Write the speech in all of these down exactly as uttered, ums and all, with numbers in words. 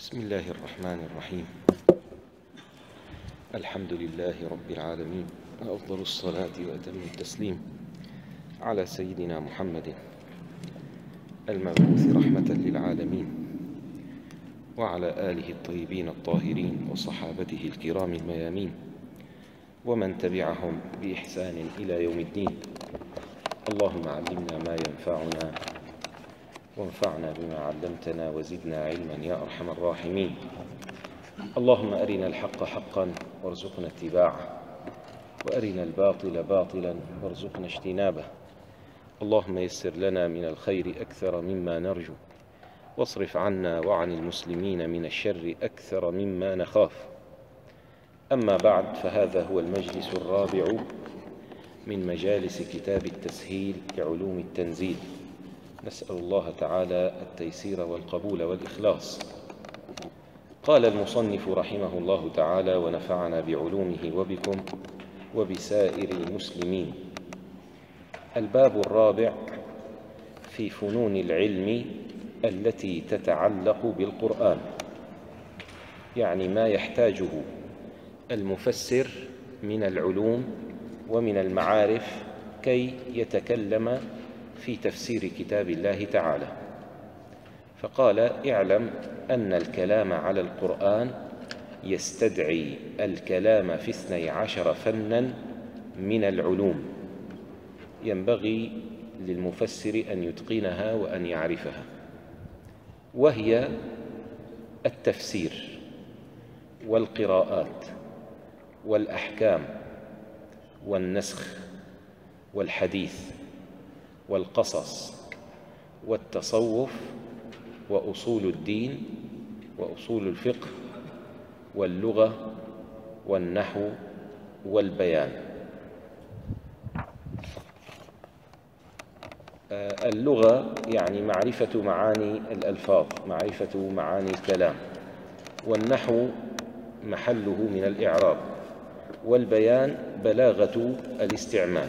بسم الله الرحمن الرحيم. الحمد لله رب العالمين، وأفضل الصلاة وأتم التسليم على سيدنا محمد المبعوث رحمة للعالمين، وعلى آله الطيبين الطاهرين وصحابته الكرام الميامين، ومن تبعهم بإحسان إلى يوم الدين. اللهم علمنا ما ينفعنا وانفعنا بما علمتنا وزدنا علما يا أرحم الراحمين. اللهم أرنا الحق حقا وارزقنا اتباعه، وأرنا الباطل باطلا وارزقنا اجتنابه. اللهم يسر لنا من الخير أكثر مما نرجو، واصرف عنا وعن المسلمين من الشر أكثر مما نخاف. أما بعد، فهذا هو المجلس الرابع من مجالس كتاب التسهيل لعلوم التنزيل. نسأل الله تعالى التيسير والقبول والإخلاص. قال المصنف رحمه الله تعالى: ونفعنا بعلومه وبكم وبسائر المسلمين. الباب الرابع في فنون العلم التي تتعلق بالقرآن، يعني ما يحتاجه المفسر من العلوم ومن المعارف كي يتكلم في تفسير كتاب الله تعالى. فقال: اعلم أن الكلام على القرآن يستدعي الكلام في اثني عشر فناً من العلوم، ينبغي للمفسر أن يتقنها وأن يعرفها، وهي التفسير والقراءات والأحكام والنسخ والحديث والقصص والتصوف وأصول الدين وأصول الفقه واللغة والنحو والبيان. اللغة يعني معرفة معاني الألفاظ، معرفة معاني الكلام، والنحو محله من الإعراب، والبيان بلاغة الاستعمال.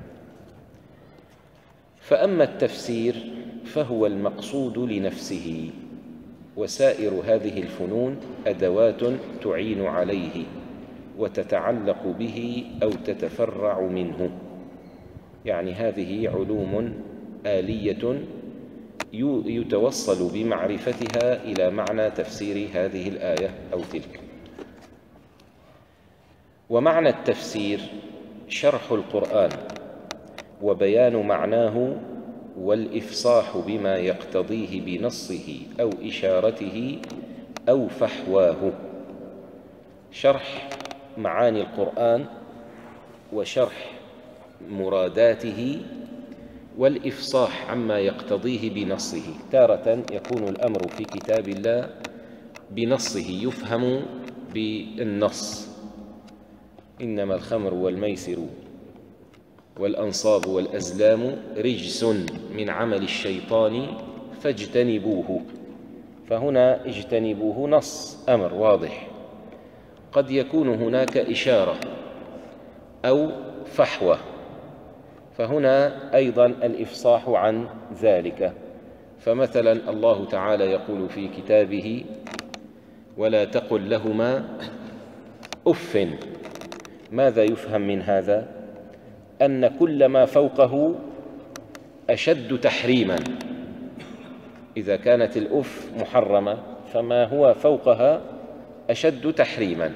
فأما التفسير فهو المقصود لنفسه، وسائر هذه الفنون أدوات تعين عليه وتتعلق به أو تتفرع منه، يعني هذه علوم آلية يتوصل بمعرفتها إلى معنى تفسير هذه الآية أو تلك. ومعنى التفسير شرح القرآن وبيان معناه والإفصاح بما يقتضيه بنصه أو إشارته أو فحواه. شرح معاني القرآن وشرح مراداته والإفصاح عما يقتضيه بنصه. تارة يكون الأمر في كتاب الله بنصه، يفهم بالنص: إنما الخمر والميسر والأنصاب والأزلام رجس من عمل الشيطان فاجتنبوه. فهنا اجتنبوه نص، أمر واضح. قد يكون هناك إشارة أو فحوة، فهنا أيضا الإفصاح عن ذلك. فمثلا الله تعالى يقول في كتابه: ولا تقل لهما أف. ماذا يفهم من هذا؟ أن كل ما فوقه أشد تحريما. إذا كانت الأف محرمة فما هو فوقها أشد تحريما.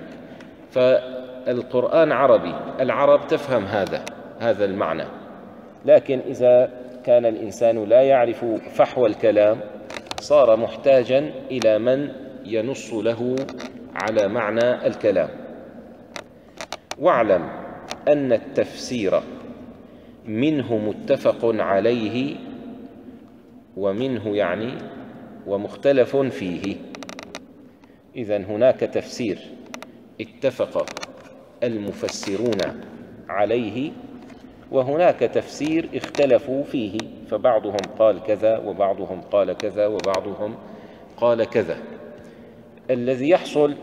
فالقرآن عربي، العرب تفهم هذا هذا المعنى. لكن إذا كان الإنسان لا يعرف فحوى الكلام صار محتاجا إلى من ينص له على معنى الكلام. واعلم أن التفسير منه متفق عليه، ومنه يعني ومختلف فيه. إذن هناك تفسير اتفق المفسرون عليه، وهناك تفسير اختلفوا فيه، فبعضهم قال كذا وبعضهم قال كذا وبعضهم قال كذا. الذي يحصل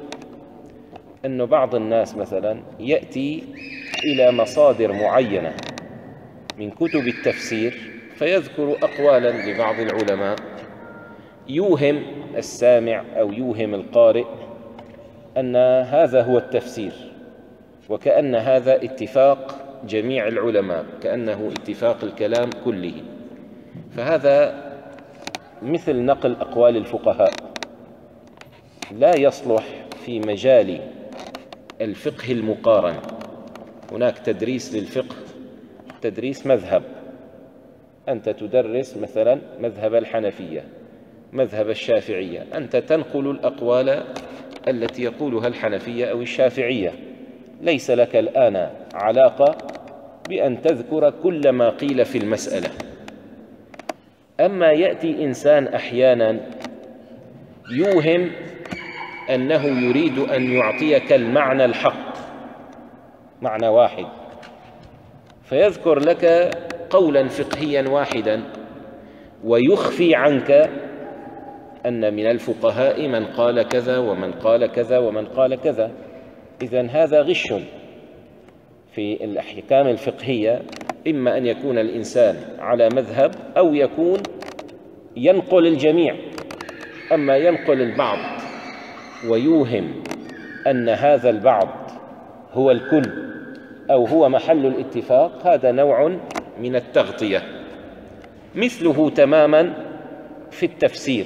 أن بعض الناس مثلا يأتي إلى مصادر معينة من كتب التفسير فيذكر أقوالا لبعض العلماء، يوهم السامع أو يوهم القارئ أن هذا هو التفسير، وكأن هذا اتفاق جميع العلماء، كأنه اتفاق الكلام كله. فهذا مثل نقل أقوال الفقهاء، لا يصلح في مجال الفقه المقارن. هناك تدريس للفقه، تدريس مذهب، أنت تدرس مثلا مذهب الحنفية، مذهب الشافعية، أنت تنقل الأقوال التي يقولها الحنفية أو الشافعية، ليس لك الآن علاقة بأن تذكر كل ما قيل في المسألة. أما يأتي إنسان أحيانا يوهم أنه يريد أن يعطيك المعنى الحق، معنى واحد، فيذكر لك قولا فقهيا واحدا ويخفي عنك أن من الفقهاء من قال كذا ومن قال كذا ومن قال كذا. إذن هذا غش في الأحكام الفقهية، إما أن يكون الإنسان على مذهب أو يكون ينقل الجميع. أما ينقل البعض ويوهم أن هذا البعض هو الكل أو هو محل الاتفاق، هذا نوع من التغطية. مثله تماما في التفسير.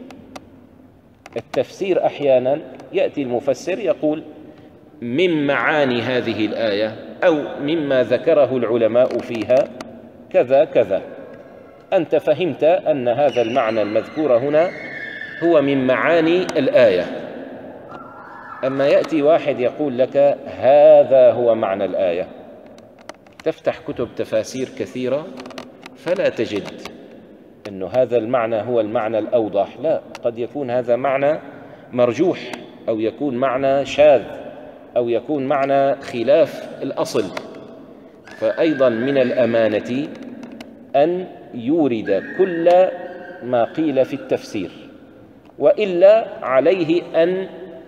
التفسير أحيانا يأتي المفسر يقول من معاني هذه الآية أو مما ذكره العلماء فيها كذا كذا، أنت فهمت أن هذا المعنى المذكور هنا هو من معاني الآية. أما يأتي واحد يقول لك هذا هو معنى الآية، تفتح كتب تفاسير كثيرة فلا تجد أن هذا المعنى هو المعنى الأوضح، لا، قد يكون هذا معنى مرجوح أو يكون معنى شاذ أو يكون معنى خلاف الأصل. فأيضا من الأمانة أن يورد كل ما قيل في التفسير، وإلا عليه أن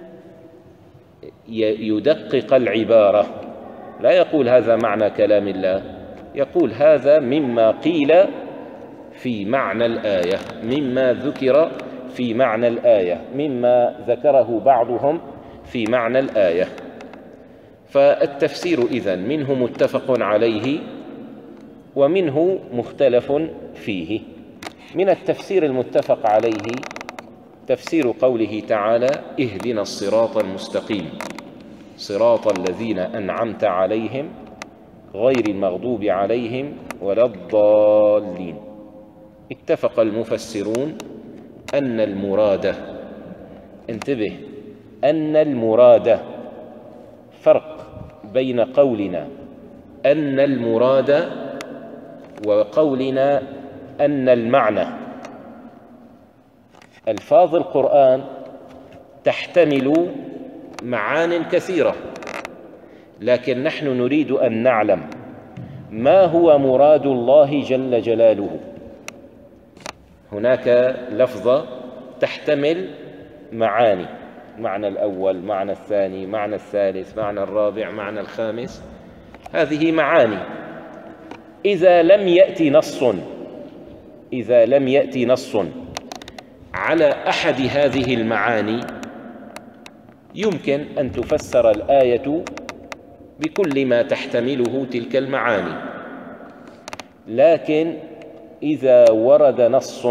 يدقق العبارة، لا يقول هذا معنى كلام الله، يقول هذا مما قيل في معنى الآية، مما ذكر في معنى الآية، مما ذكره بعضهم في معنى الآية. فالتفسير إذن منه متفق عليه ومنه مختلف فيه. من التفسير المتفق عليه تفسير قوله تعالى اهدنا الصراط المستقيم صراط الذين أنعمت عليهم غير المغضوب عليهم ولا الضالين. اتفق المفسرون أن المراد، انتبه، أن المراد، فرق بين قولنا أن المراد وقولنا أن المعنى. ألفاظ القرآن تحتمل معان كثيرة، لكن نحن نريد أن نعلم ما هو مراد الله جل جلاله. هناك لفظة تحتمل معاني، معنى الأول، معنى الثاني، معنى الثالث، معنى الرابع، معنى الخامس، هذه معاني. إذا لم يأتي نص إذا لم يأتي نص على أحد هذه المعاني يمكن أن تفسر الآية بكل ما تحتمله تلك المعاني. لكن إذا ورد نص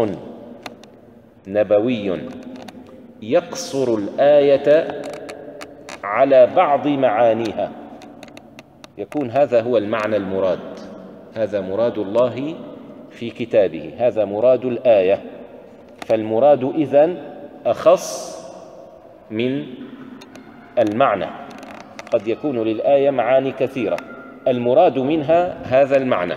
نبوي يقصر الآية على بعض معانيها يكون هذا هو المعنى المراد، هذا مراد الله في كتابه، هذا مراد الآية. فالمراد إذن أخص من المعنى. قد يكون للآية معاني كثيرة، المراد منها هذا المعنى.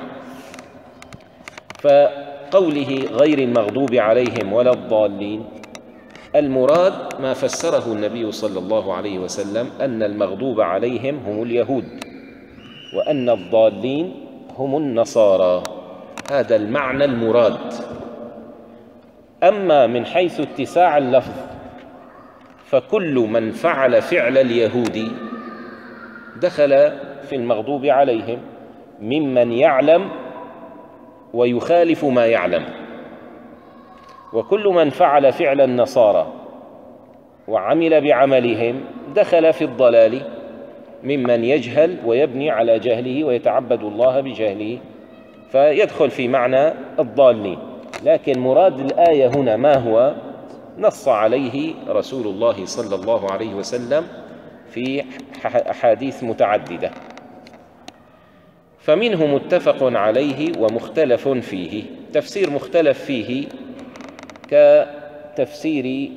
فقوله غير المغضوب عليهم ولا الضالين، المراد ما فسره النبي صلى الله عليه وسلم أن المغضوب عليهم هم اليهود وأن الضالين هم النصارى، هذا المعنى المراد. أما من حيث اتساع اللفظ فكل من فعل فعل اليهود دخل في المغضوب عليهم ممن يعلم ويخالف ما يعلم. وكل من فعل فعل النصارى وعمل بعملهم دخل في الضلال ممن يجهل ويبني على جهله ويتعبد الله بجهله، فيدخل في معنى الضالين. لكن مراد الآية هنا ما هو؟ نص عليه رسول الله صلى الله عليه وسلم في أحاديث متعددة، فمنه متفق عليه ومختلف فيه. تفسير مختلف فيه كتفسير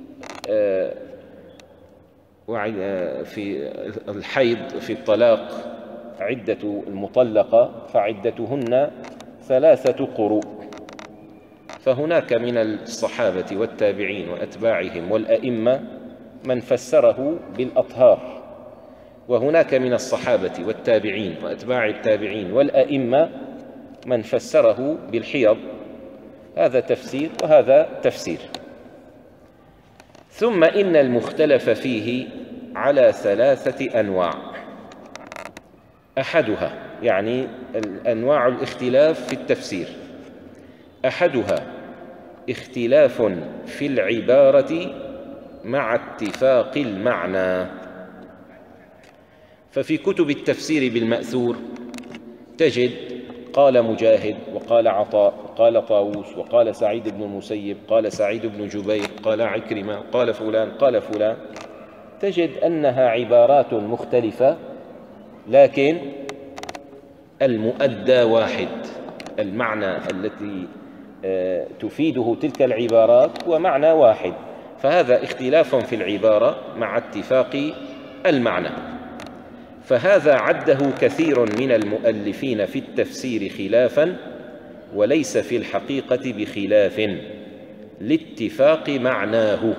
في الحيض في الطلاق، عدة المطلقة فعدتهن ثلاثة قروء، فهناك من الصحابة والتابعين وأتباعهم والأئمة من فسره بالأطهار، وهناك من الصحابة والتابعين وأتباع التابعين والأئمة من فسره بالحيض. هذا تفسير وهذا تفسير. ثم إن المختلف فيه على ثلاثة أنواع. أحدها يعني أنواع الاختلاف في التفسير، أحدها اختلاف في العبارة مع اتفاق المعنى. ففي كتب التفسير بالمأثور تجد قال مجاهد وقال عطاء وقال طاووس وقال سعيد بن المسيب قال سعيد بن جبير قال عكرمة قال فلان قال فلان، تجد أنها عبارات مختلفة لكن المؤدى واحد، المعنى التي تفيده تلك العبارات هو معنى واحد، فهذا اختلاف في العبارة مع اتفاق المعنى. فهذا عده كثير من المؤلفين في التفسير خلافا، وليس في الحقيقة بخلاف لاتفاق معناه،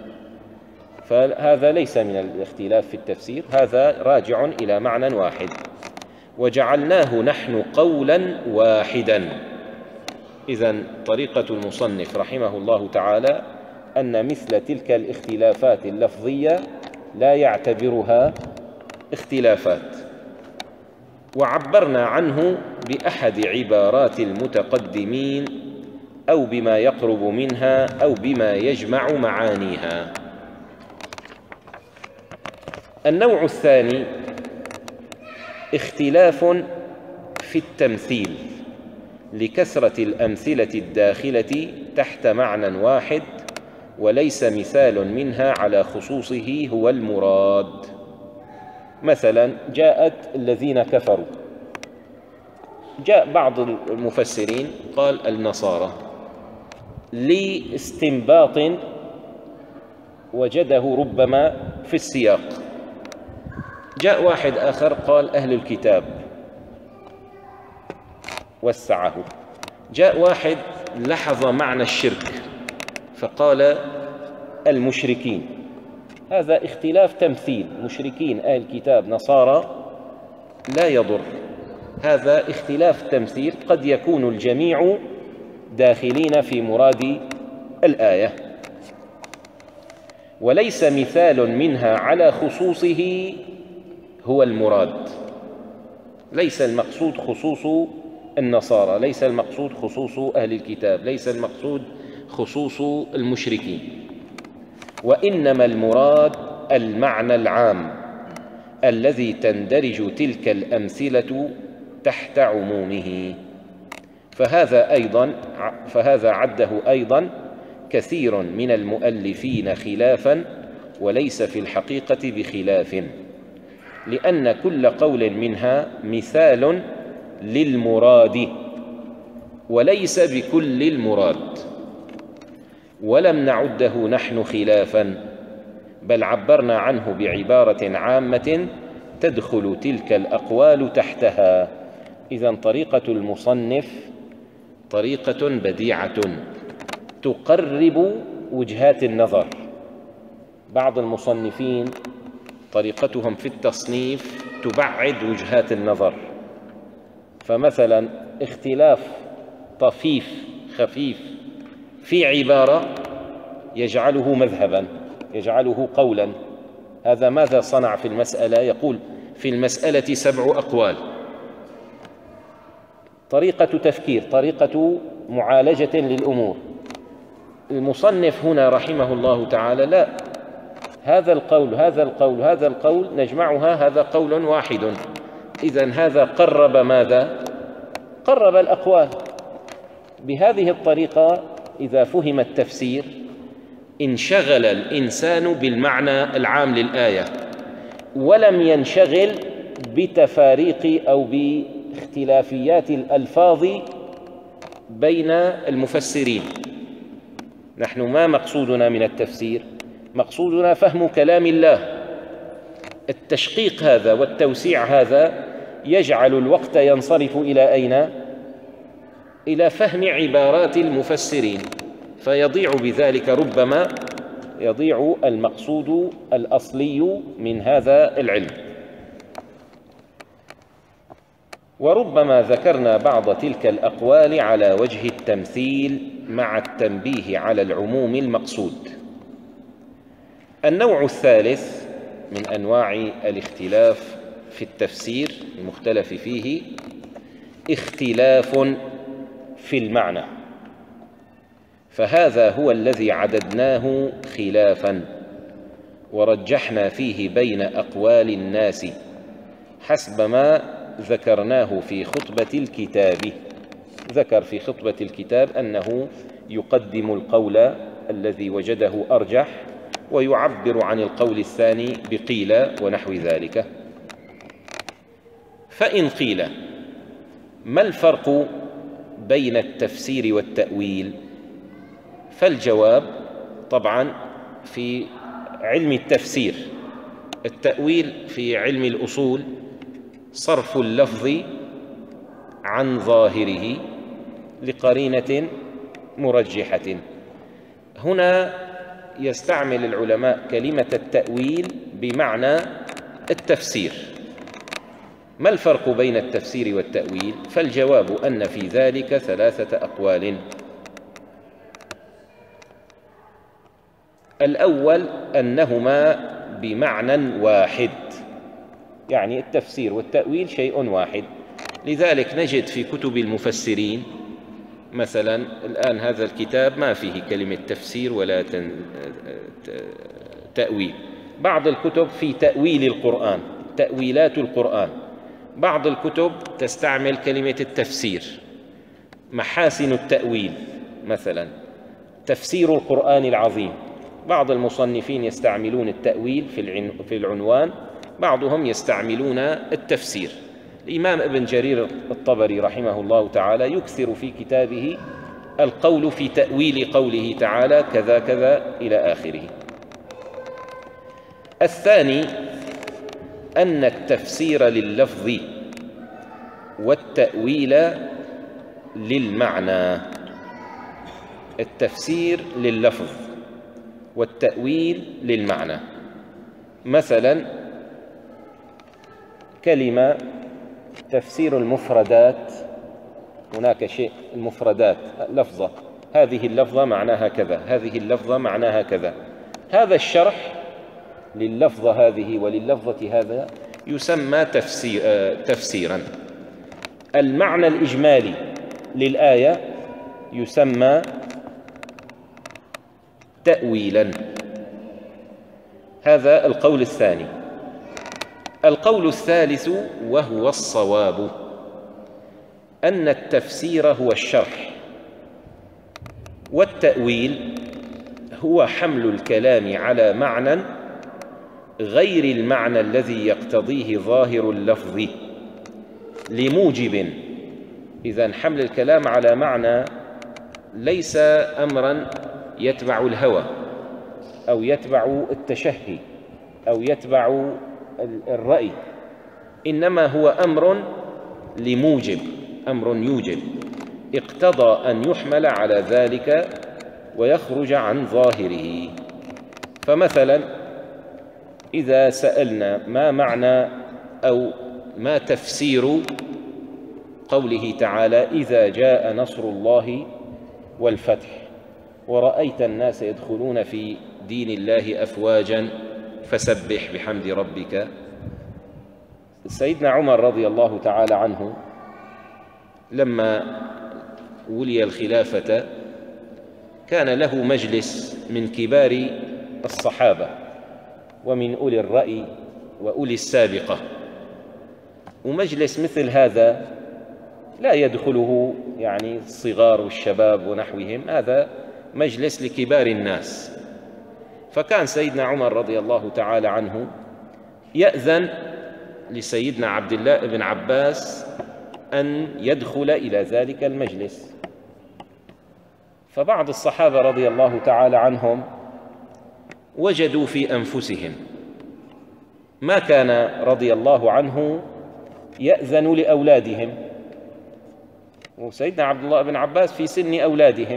فهذا ليس من الاختلاف في التفسير، هذا راجع إلى معنى واحد. وجعلناه نحن قولا واحدا. إذن طريقة المصنف رحمه الله تعالى أن مثل تلك الاختلافات اللفظية لا يعتبرها اختلافات، وعبرنا عنه بأحد عبارات المتقدمين أو بما يقرب منها أو بما يجمع معانيها. النوع الثاني اختلاف في التمثيل لكثرة الأمثلة الداخلة تحت معنى واحد، وليس مثال منها على خصوصه هو المراد. مثلا جاءت الذين كفروا، جاء بعض المفسرين قال النصارى لاستنباط وجده ربما في السياق. جاء واحد آخر قال أهل الكتاب وسعه. جاء واحد لاحظ معنى الشرك فقال المشركين. هذا اختلاف تمثيل، مشركين أهل الكتاب نصارى لا يضر، هذا اختلاف تمثيل، قد يكون الجميع داخلين في مراد الآية، وليس مثال منها على خصوصه هو المراد. ليس المقصود خصوص النصارى، ليس المقصود خصوص أهل الكتاب، ليس المقصود خصوص المشركين، وإنما المراد المعنى العام الذي تندرج تلك الأمثلة تحت عمومه. فهذا أيضا فهذا عده أيضا كثير من المؤلفين خلافا، وليس في الحقيقة بخلاف، لأن كل قول منها مثال للمراد وليس بكل المراد. ولم نعده نحن خلافا، بل عبرنا عنه بعبارة عامة تدخل تلك الأقوال تحتها. إذن طريقة المصنف طريقة بديعة تقرب وجهات النظر. بعض المصنفين طريقتهم في التصنيف تبعد وجهات النظر، فمثلا اختلاف طفيف خفيف في عبارة يجعله مذهبا، يجعله قولا. هذا ماذا صنع في المسألة؟ يقول في المسألة سبع أقوال. طريقة تفكير، طريقة معالجة للأمور. المصنف هنا رحمه الله تعالى لا، هذا القول هذا القول هذا القول نجمعها، هذا قول واحد. إذن هذا قرب ماذا؟ قرب الأقوال. بهذه الطريقة إذا فهم التفسير انشغل الإنسان بالمعنى العام للآية، ولم ينشغل بتفاريق أو باختلافيات الألفاظ بين المفسرين. نحن ما مقصودنا من التفسير؟ مقصودنا فهم كلام الله. التشقيق هذا والتوسيع هذا يجعل الوقت ينصرف إلى أين؟ إلى فهم عبارات المفسرين، فيضيع بذلك، ربما يضيع المقصود الأصلي من هذا العلم. وربما ذكرنا بعض تلك الأقوال على وجه التمثيل مع التنبيه على العموم المقصود. النوع الثالث من أنواع الاختلاف في التفسير المختلف فيه اختلاف في المعنى، فهذا هو الذي عددناه خلافا ورجحنا فيه بين أقوال الناس حسب ما ذكرناه في خطبة الكتاب. ذكر في خطبة الكتاب أنه يقدم القول الذي وجده أرجح ويعبر عن القول الثاني بقيل ونحو ذلك. فإن قيل ما الفرق بين التفسير والتأويل؟ فالجواب طبعا في علم التفسير، التأويل في علم الأصول صرف اللفظ عن ظاهره لقرينة مرجحة. هنا يستعمل العلماء كلمة التأويل بمعنى التفسير. ما الفرق بين التفسير والتأويل؟ فالجواب أن في ذلك ثلاثة أقوال. الأول أنهما بمعنى واحد، يعني التفسير والتأويل شيء واحد. لذلك نجد في كتب المفسرين مثلا الآن هذا الكتاب ما فيه كلمة تفسير ولا تأويل. بعض الكتب في تأويل القرآن، تأويلات القرآن. بعض الكتب تستعمل كلمة التفسير، محاسن التأويل مثلا، تفسير القرآن العظيم. بعض المصنفين يستعملون التأويل في العنوان، بعضهم يستعملون التفسير. الإمام ابن جرير الطبري رحمه الله تعالى يكثر في كتابه القول في تأويل قوله تعالى كذا كذا إلى آخره. الثاني أن التفسير لللفظ والتأويل للمعنى. التفسير لللفظ والتأويل للمعنى. مثلا كلمة تفسير المفردات، هناك شيء المفردات لفظة، هذه اللفظة معناها كذا، هذه اللفظة معناها كذا. هذا الشرح لللفظة هذه ولللفظة هذا يسمى تفسير تفسيرا. المعنى الإجمالي للآية يسمى تأويلا. هذا القول الثاني. القول الثالث وهو الصواب أن التفسير هو الشرح، والتأويل هو حمل الكلام على معنى غير المعنى الذي يقتضيه ظاهر اللفظ لموجب. إذن حمل الكلام على معنى ليس أمرا يتبع الهوى أو يتبع التشهي أو يتبع الرأي، إنما هو أمر لموجب، أمر يوجب اقتضى أن يحمل على ذلك ويخرج عن ظاهره. فمثلا إذا سألنا ما معنى أو ما تفسير قوله تعالى إذا جاء نصر الله والفتح ورأيت الناس يدخلون في دين الله أفواجا فسبح بحمد ربك. سيدنا عمر رضي الله تعالى عنه لما ولي الخلافة كان له مجلس من كبار الصحابة ومن أولي الرأي وأولي السابقة، ومجلس مثل هذا لا يدخله يعني الصغار والشباب ونحوهم، هذا مجلس لكبار الناس. فكان سيدنا عمر رضي الله تعالى عنه يأذن لسيدنا عبد الله بن عباس أن يدخل إلى ذلك المجلس. فبعض الصحابة رضي الله تعالى عنهم وجدوا في أنفسهم ما كان رضي الله عنه يأذن لأولادهم، وسيدنا عبد الله بن عباس في سن أولادهم،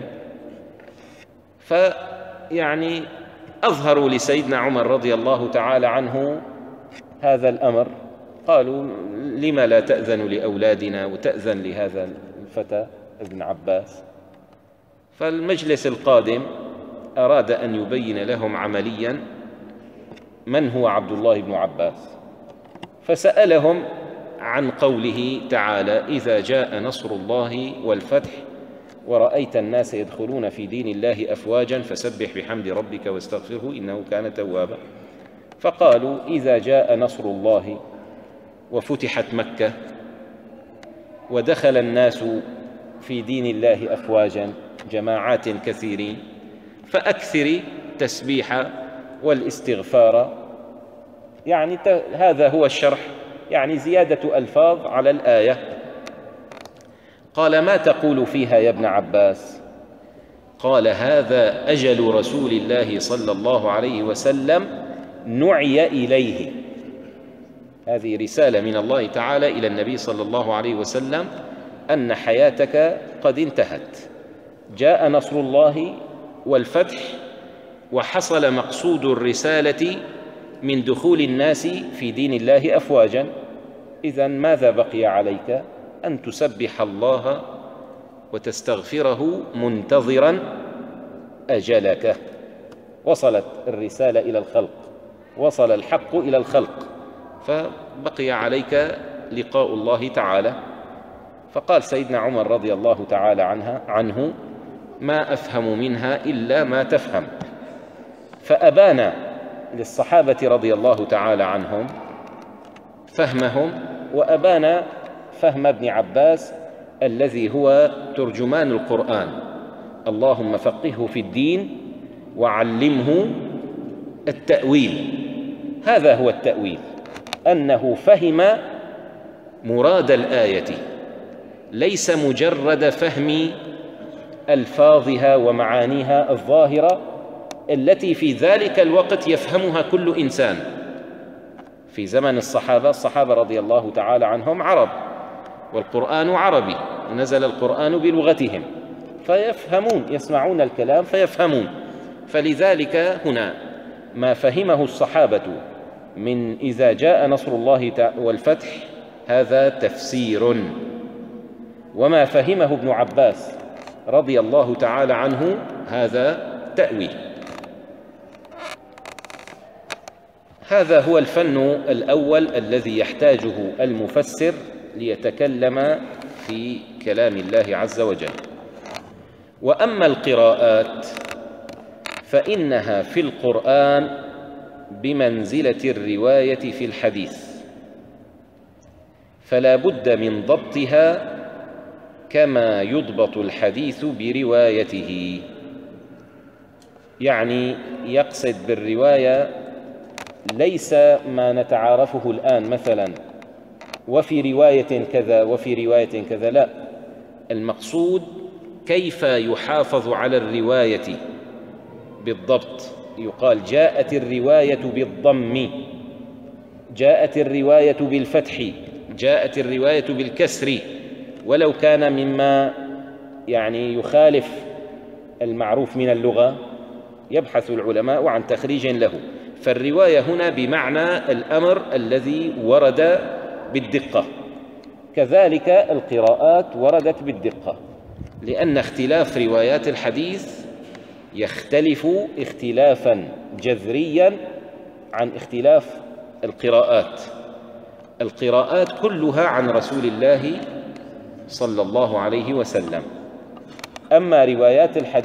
فيعني أظهروا لسيدنا عمر رضي الله تعالى عنه هذا الأمر، قالوا لما لا تأذن لأولادنا وتأذن لهذا الفتى ابن عباس؟ فالمجلس القادم أراد أن يبين لهم عمليا من هو عبد الله بن عباس، فسألهم عن قوله تعالى: إذا جاء نصر الله والفتح ورأيت الناس يدخلون في دين الله أفواجا فسبح بحمد ربك واستغفره إنه كان توابا. فقالوا: إذا جاء نصر الله وفتحت مكة ودخل الناس في دين الله أفواجا جماعات كثيرين فأكثر التسبيح والاستغفار. يعني هذا هو الشرح، يعني زيادة ألفاظ على الآية. قال: ما تقول فيها يا ابن عباس؟ قال: هذا أجل رسول الله صلى الله عليه وسلم نعي إليه. هذه رسالة من الله تعالى إلى النبي صلى الله عليه وسلم أن حياتك قد انتهت، جاء نصر الله والفتح وحصل مقصود الرسالة من دخول الناس في دين الله أفواجا، إذن ماذا بقي عليك؟ أن تسبح الله وتستغفره منتظرا أجلك. وصلت الرسالة إلى الخلق، وصل الحق إلى الخلق، فبقي عليك لقاء الله تعالى. فقال سيدنا عمر رضي الله تعالى عنها عنه: ما أفهم منها إلا ما تفهم. فأبان للصحابة رضي الله تعالى عنهم فهمهم، وأبان فهم ابن عباس الذي هو ترجمان القرآن: اللهم فقهه في الدين وعلمه التأويل. هذا هو التأويل، أنه فهم مراد الآية، ليس مجرد فهم ألفاظها ومعانيها الظاهرة التي في ذلك الوقت يفهمها كل إنسان. في زمن الصحابة، الصحابة رضي الله تعالى عنهم عرب، والقرآن عربي، نزل القرآن بلغتهم، فيفهمون، يسمعون الكلام فيفهمون. فلذلك هنا ما فهمه الصحابة من إذا جاء نصر الله والفتح هذا تفسير، وما فهمه ابن عباس رضي الله تعالى عنه هذا تأويل. هذا هو الفن الأول الذي يحتاجه المفسر ليتكلم في كلام الله عز وجل. وأما القراءات فإنها في القرآن بمنزلة الرواية في الحديث، فلا بد من ضبطها كما يضبط الحديث بروايته. يعني يقصد بالرواية ليس ما نتعارفه الآن مثلا وفي رواية كذا وفي رواية كذا، لا، المقصود كيف يحافظ على الرواية بالضبط. يقال جاءت الرواية بالضم، جاءت الرواية بالفتح، جاءت الرواية بالكسر، ولو كان مما يعني يخالف المعروف من اللغة يبحث العلماء عن تخريج له. فالرواية هنا بمعنى الأمر الذي ورد بالدقة، كذلك القراءات وردت بالدقة، لأن اختلاف روايات الحديث يختلف اختلافا جذريا عن اختلاف القراءات. القراءات كلها عن رسول الله صلى الله عليه وسلم، أما روايات الحديث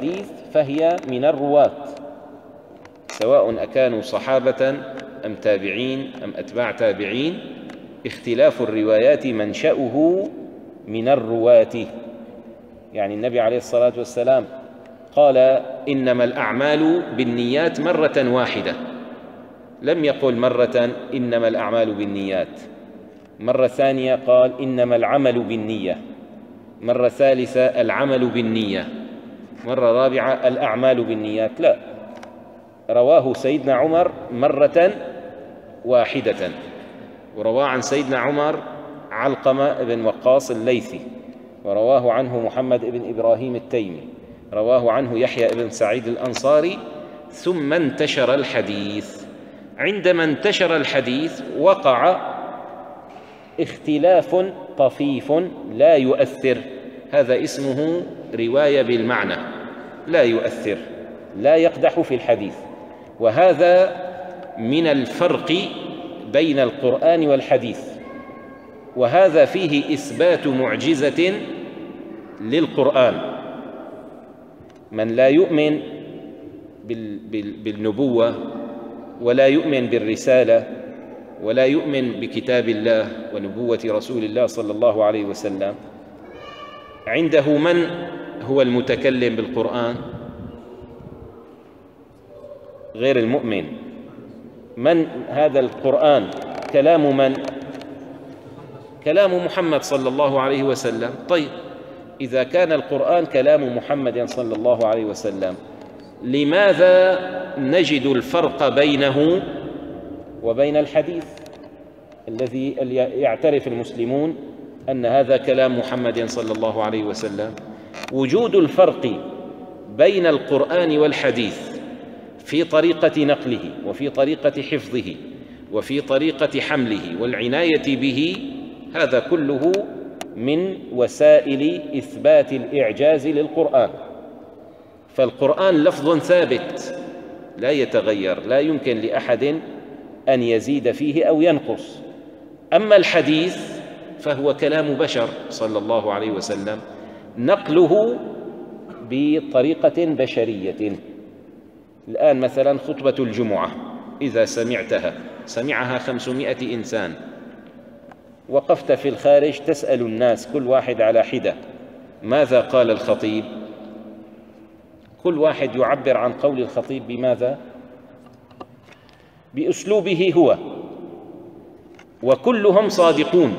فهي من الرواة، سواء أكانوا صحابة أم تابعين أم أتباع تابعين، اختلاف الروايات منشأه من الرواة. يعني النبي عليه الصلاة والسلام قال إنما الأعمال بالنيات مرة واحدة، لم يقل مرة إنما الأعمال بالنيات، مرة ثانية قال إنما العمل بالنية، مرة ثالثة العمل بالنية، مرة رابعة الأعمال بالنيات. لا، رواه سيدنا عمر مرة واحدة، ورواه عن سيدنا عمر علقمة بن وقاص الليثي، ورواه عنه محمد بن إبراهيم التيمي، رواه عنه يحيى بن سعيد الأنصاري، ثم انتشر الحديث. عندما انتشر الحديث وقع اختلاف طفيف لا يؤثر، هذا اسمه رواية بالمعنى، لا يؤثر، لا يقدح في الحديث. وهذا من الفرق بين القرآن والحديث، وهذا فيه إثبات معجزة للقرآن. من لا يؤمن بالنبوة ولا يؤمن بالرسالة ولا يؤمن بكتاب الله ونبوة رسول الله صلى الله عليه وسلم، عنده من هو المتكلم بالقرآن؟ غير المؤمن. من هذا القرآن؟ كلام من؟ كلام محمد صلى الله عليه وسلم. طيب، إذا كان القرآن كلام محمد صلى الله عليه وسلم، لماذا نجد الفرق بينه وبين الحديث الذي يعترف المسلمون أن هذا كلام محمد صلى الله عليه وسلم؟ وجود الفرق بين القرآن والحديث في طريقة نقله وفي طريقة حفظه وفي طريقة حمله والعناية به، هذا كله من وسائل إثبات الإعجاز للقرآن. فالقرآن لفظ ثابت لا يتغير، لا يمكن لأحد أن يزيد فيه أو ينقص. أما الحديث فهو كلام بشر صلى الله عليه وسلم، نقله بطريقة بشرية. الآن مثلا خطبة الجمعة إذا سمعتها سمعها خمسمائة إنسان، وقفت في الخارج تسأل الناس كل واحد على حدة ماذا قال الخطيب، كل واحد يعبر عن قول الخطيب بماذا؟ بأسلوبه هو، وكلهم صادقون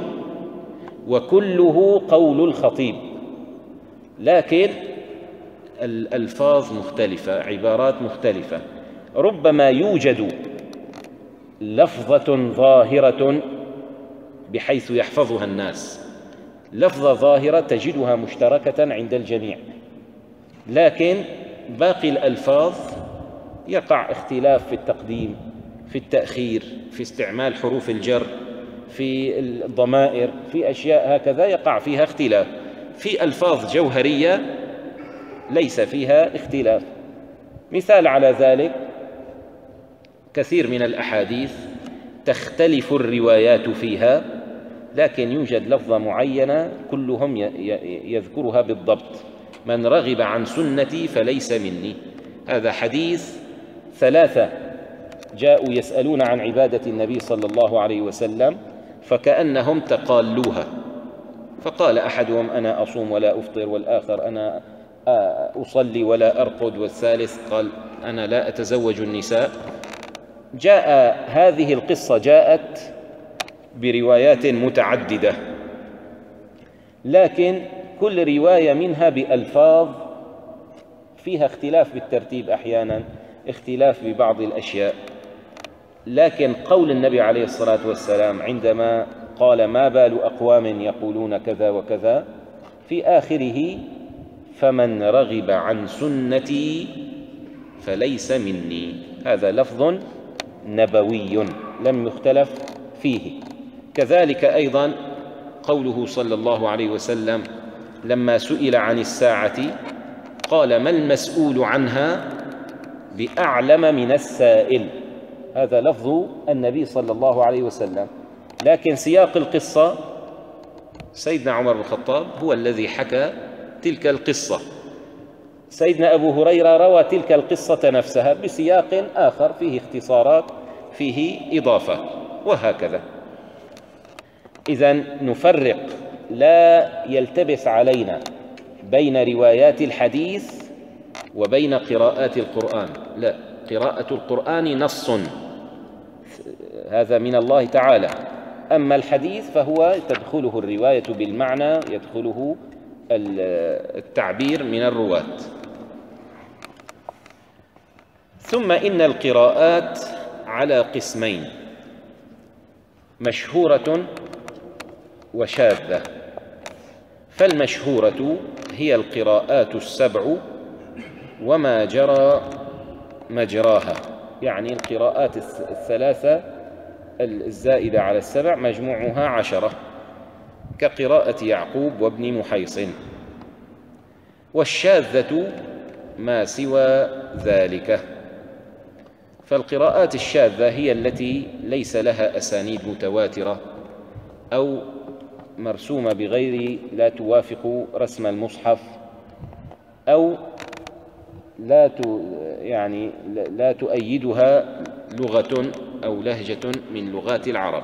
وكله قول الخطيب، لكن الألفاظ مختلفة، عبارات مختلفة. ربما يوجد لفظة ظاهرة بحيث يحفظها الناس، لفظة ظاهرة تجدها مشتركة عند الجميع، لكن باقي الألفاظ يقع اختلاف في التقديم، في التأخير، في استعمال حروف الجر، في الضمائر، في أشياء هكذا يقع فيها اختلاف. في ألفاظ جوهرية ليس فيها اختلاف. مثال على ذلك كثير من الأحاديث تختلف الروايات فيها، لكن يوجد لفظة معينة كلهم يذكرها بالضبط: من رغب عن سنتي فليس مني. هذا حديث ثلاثة جاءوا يسألون عن عبادة النبي صلى الله عليه وسلم فكأنهم تقالوها، فقال أحدهم أنا أصوم ولا أفطر، والآخر أنا أصلي ولا أرقد، والثالث قال أنا لا أتزوج النساء. جاء هذه القصة جاءت بروايات متعددة، لكن كل رواية منها بألفاظ فيها اختلاف بالترتيب، أحيانا اختلاف ببعض الأشياء. لكن قول النبي عليه الصلاة والسلام عندما قال ما بال أقوام يقولون كذا وكذا، في آخره فمن رغب عن سنتي فليس مني، هذا لفظ نبوي لم يختلف فيه. كذلك أيضا قوله صلى الله عليه وسلم لما سئل عن الساعة قال ما المسؤول عنها بأعلم من السائل، هذا لفظ النبي صلى الله عليه وسلم. لكن سياق القصة سيدنا عمر بن الخطاب هو الذي حكى تلك القصة، سيدنا أبو هريرة روى تلك القصة نفسها بسياق آخر فيه اختصارات، فيه إضافة، وهكذا. إذن نفرق، لا يلتبس علينا بين روايات الحديث وبين قراءات القرآن. لا، قراءة القرآن نص، هذا من الله تعالى، أما الحديث فهو تدخله الرواية بالمعنى، يدخله التعبير من الرواة. ثم إن القراءات على قسمين: مشهورة وشاذة. فالمشهورة هي القراءات السبع وما جرى مجراها، يعني القراءات الثلاثة الزائدة على السبع مجموعها عشرة، كقراءة يعقوب وابن محيصن. والشاذة ما سوى ذلك. فالقراءات الشاذة هي التي ليس لها أسانيد متواترة أو مرسومة بغير، لا توافق رسم المصحف، أو لا يعني لا تؤيدها لغة أو لهجة من لغات العرب.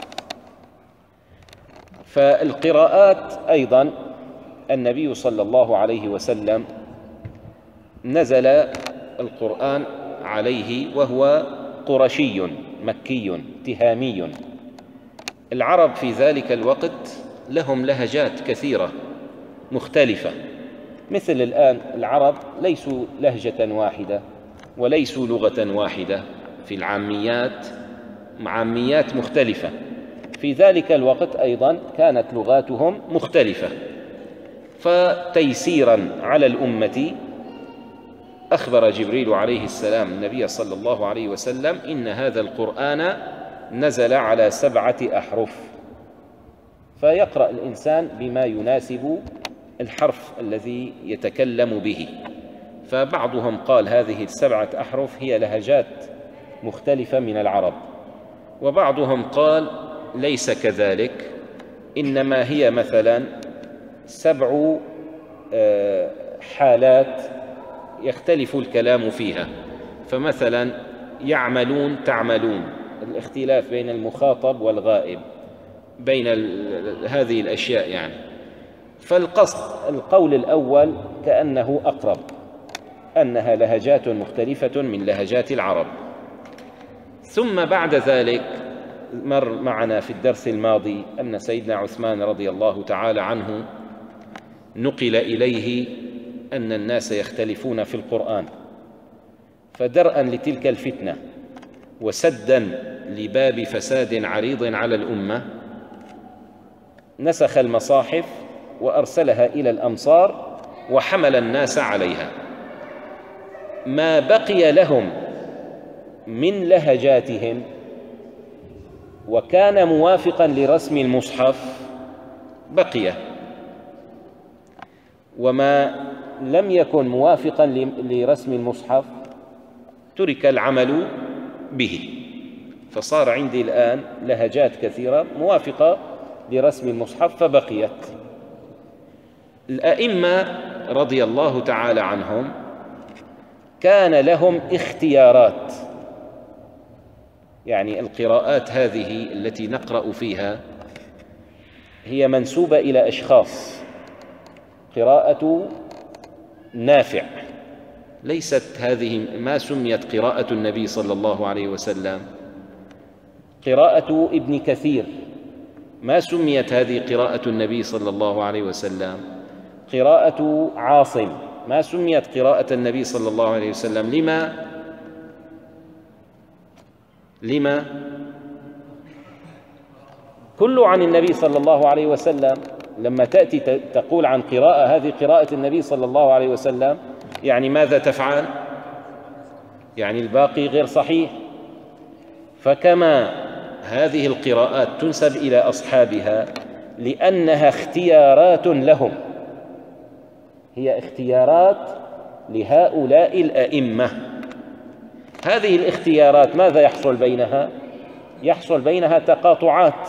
فالقراءات أيضا النبي صلى الله عليه وسلم نزل القرآن عليه وهو قرشي مكي تهامي. العرب في ذلك الوقت لهم لهجات كثيرة مختلفة، مثل الآن العرب ليسوا لهجة واحدة وليسوا لغة واحدة، في العاميات عاميات مختلفة. في ذلك الوقت أيضا كانت لغاتهم مختلفة. فتيسيرا على الأمة أخبر جبريل عليه السلام النبي صلى الله عليه وسلم إن هذا القرآن نزل على سبعة أحرف، فيقرأ الإنسان بما يناسب الحرف الذي يتكلم به. فبعضهم قال هذه السبعة أحرف هي لهجات مختلفة من العرب، وبعضهم قال ليس كذلك، إنما هي مثلا سبع حالات يختلف الكلام فيها. فمثلا يعملون تعملون، الاختلاف بين المخاطب والغائب، بين هذه الأشياء يعني. فالقصد القول الأول كأنه أقرب، أنها لهجات مختلفة من لهجات العرب. ثم بعد ذلك مر معنا في الدرس الماضي أن سيدنا عثمان رضي الله تعالى عنه نقل إليه أن الناس يختلفون في القرآن، فدرءا لتلك الفتنة وسدا لباب فساد عريض على الأمة نسخ المصاحف وأرسلها إلى الأمصار وحمل الناس عليها. ما بقي لهم من لهجاتهم وكان موافقا لرسم المصحف بقي، وما لم يكن موافقا لرسم المصحف ترك العمل به. فصار عندي الآن لهجات كثيرة موافقة لرسم المصحف فبقيت. الأئمة رضي الله تعالى عنهم كان لهم اختيارات، يعني القراءات هذه التي نقرأ فيها هي منسوبة إلى أشخاص. قراءة نافع ليست هذه، ما سميت قراءة النبي صلى الله عليه وسلم. قراءة ابن كثير ما سميت هذه قراءة النبي صلى الله عليه وسلم. قراءة عاصم ما سميت قراءة النبي صلى الله عليه وسلم. لما؟ لما؟ كله عن النبي صلى الله عليه وسلم. لما تأتي تقول عن قراءة هذه قراءة النبي صلى الله عليه وسلم، يعني ماذا تفعل؟ يعني الباقي غير صحيح. فكما هذه القراءات تنسب إلى أصحابها لأنها اختيارات لهم، هي اختيارات لهؤلاء الأئمة. هذه الاختيارات ماذا يحصل بينها؟ يحصل بينها تقاطعات،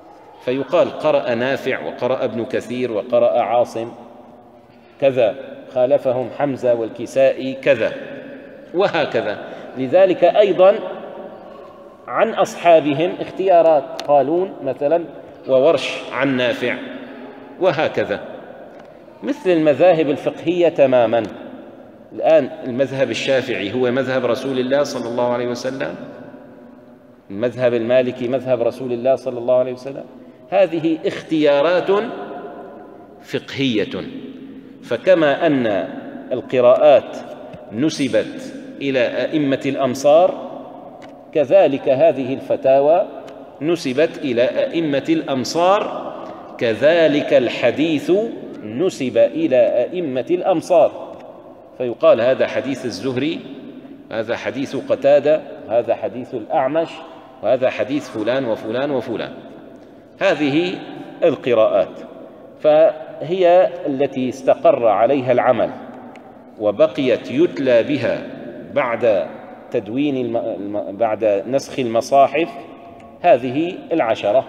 فيقال قرأ نافع وقرأ ابن كثير وقرأ عاصم كذا، خالفهم حمزة والكسائي كذا، وهكذا. لذلك أيضا عن أصحابهم اختيارات، قالون مثلا وورش عن نافع، وهكذا. مثل المذاهب الفقهية تماما. الآن المذهب الشافعي هو مذهب رسول الله صلى الله عليه وسلم، المذهب المالكي مذهب رسول الله صلى الله عليه وسلم. هذه اختيارات فقهية. فكما أن القراءات نسبت إلى أئمة الأمصار، كذلك هذه الفتاوى نسبت إلى أئمة الأمصار، كذلك الحديث نسب إلى أئمة الأمصار. فيقال هذا حديث الزهري، هذا حديث قتادة، هذا حديث الأعمش، وهذا حديث فلان وفلان وفلان. هذه القراءات فهي التي استقر عليها العمل وبقيت يتلى بها بعد تدوين الم... بعد نسخ المصاحف، هذه العشرة.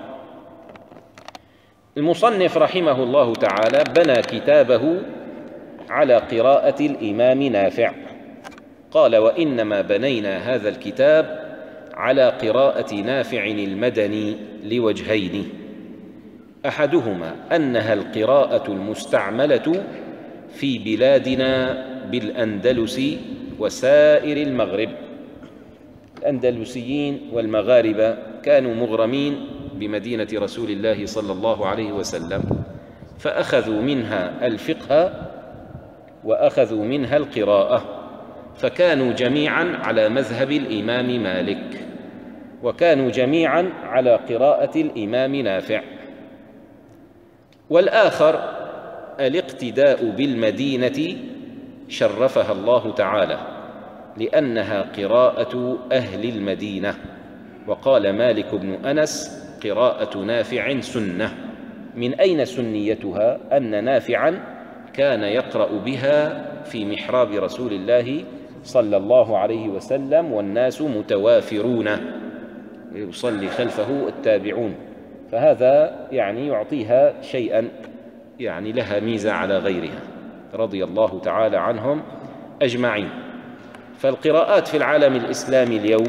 المصنف رحمه الله تعالى بنى كتابه على قراءة الإمام نافع. قال: وإنما بنينا هذا الكتاب على قراءة نافع المدني لوجهين: أحدهما أنها القراءة المستعملة في بلادنا بالأندلس وسائر المغرب. الأندلسيين والمغاربة كانوا مغرمين بمدينة رسول الله صلى الله عليه وسلم، فأخذوا منها الفقه وأخذوا منها القراءة، فكانوا جميعا على مذهب الإمام مالك، وكانوا جميعا على قراءة الإمام نافع. والآخر الاقتداء بالمدينة شرفها الله تعالى، لأنها قراءة أهل المدينة. وقال مالك بن أنس: قراءة نافع سنة. من أين سنيتها؟ أن نافعا كان يقرأ بها في محراب رسول الله صلى الله عليه وسلم والناس متوافرون، يصلي خلفه التابعون، فهذا يعني يعطيها شيئا، يعني لها ميزة على غيرها، رضي الله تعالى عنهم أجمعين. فالقراءات في العالم الإسلامي اليوم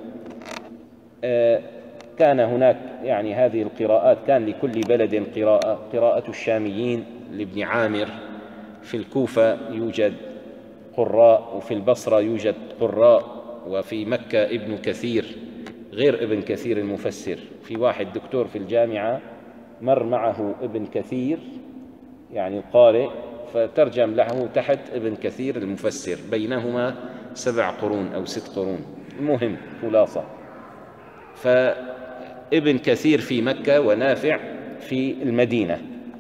كان هناك يعني هذه القراءات كان لكل بلد قراءة. قراءة الشاميين لابن عامر، في الكوفة يوجد قراء، وفي البصرة يوجد قراء، وفي مكة ابن كثير غير ابن كثير المفسر. في واحد دكتور في الجامعة مر معه ابن كثير يعني القارئ، فترجم له تحت ابن كثير المفسر، بينهما سبع قرون أو ست قرون. المهم خلاصة، فابن كثير في مكة ونافع في المدينة.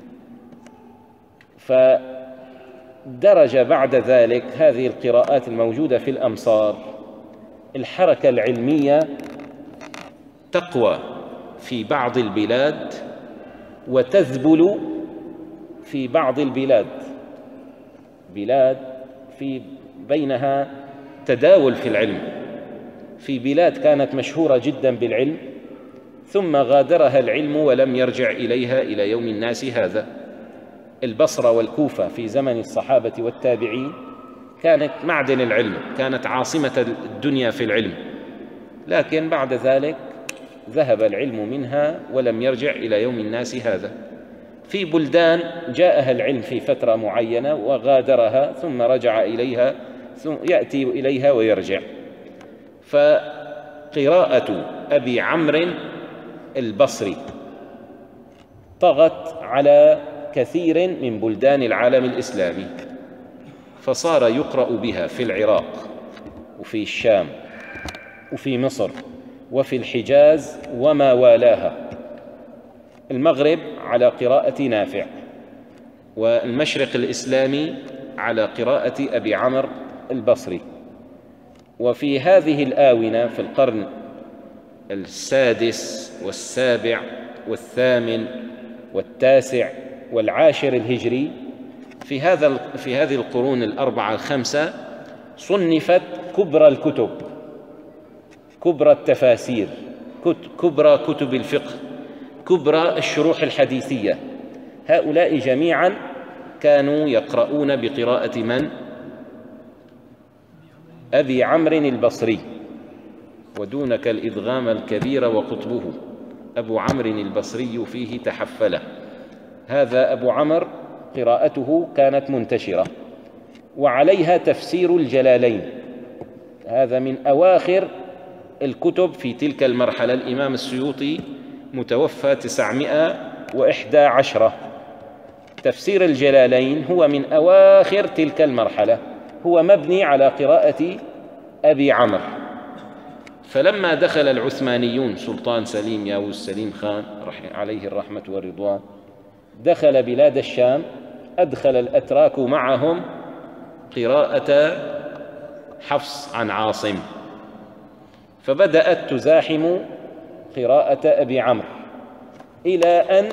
فدرج بعد ذلك هذه القراءات الموجودة في الأمصار. الحركة العلمية تقوى في بعض البلاد وتذبل في بعض البلاد، بلاد في بينها تداول في العلم. في بلاد كانت مشهورة جدا بالعلم ثم غادرها العلم ولم يرجع إليها إلى يوم الناس هذا. البصرة والكوفة في زمن الصحابة والتابعين كانت معدن العلم، كانت عاصمة الدنيا في العلم، لكن بعد ذلك ذهب العلم منها ولم يرجع إلى يوم الناس هذا. في بلدان جاءها العلم في فترة معينة وغادرها ثم رجع إليها، ثم يأتي إليها ويرجع. فقراءة أبي عمرو البصري طغت على كثير من بلدان العالم الإسلامي، فصار يقرأ بها في العراق وفي الشام وفي مصر وفي الحجاز وما والاها. المغرب على قراءة نافع، والمشرق الإسلامي على قراءة أبي عمرو البصري. وفي هذه الآونة في القرن السادس والسابع والثامن والتاسع والعاشر الهجري، في هذا في هذه القرون الأربعة الخمسة صنفت كبرى الكتب، كبرى التفاسير، كبرى كتب الفقه، كبرى الشروح الحديثية. هؤلاء جميعا كانوا يقرؤون بقراءة من؟ أبي عمرو البصري. ودونك الإدغام الكبير وقطبه، أبو عمرو البصري فيه تحفله. هذا أبو عمرو قراءته كانت منتشرة، وعليها تفسير الجلالين. هذا من أواخر الكتب في تلك المرحلة. الإمام السيوطي متوفى تسعمائة وإحدى عشرة. تفسير الجلالين هو من أواخر تلك المرحلة، هو مبني على قراءة أبي عمرو. فلما دخل العثمانيون، سلطان سليم ياوز سليم خان عليه الرحمة والرضوان، دخل بلاد الشام، أدخل الأتراك معهم قراءة حفص عن عاصم، فبدأت تزاحم قراءة أبي عمرو إلى أن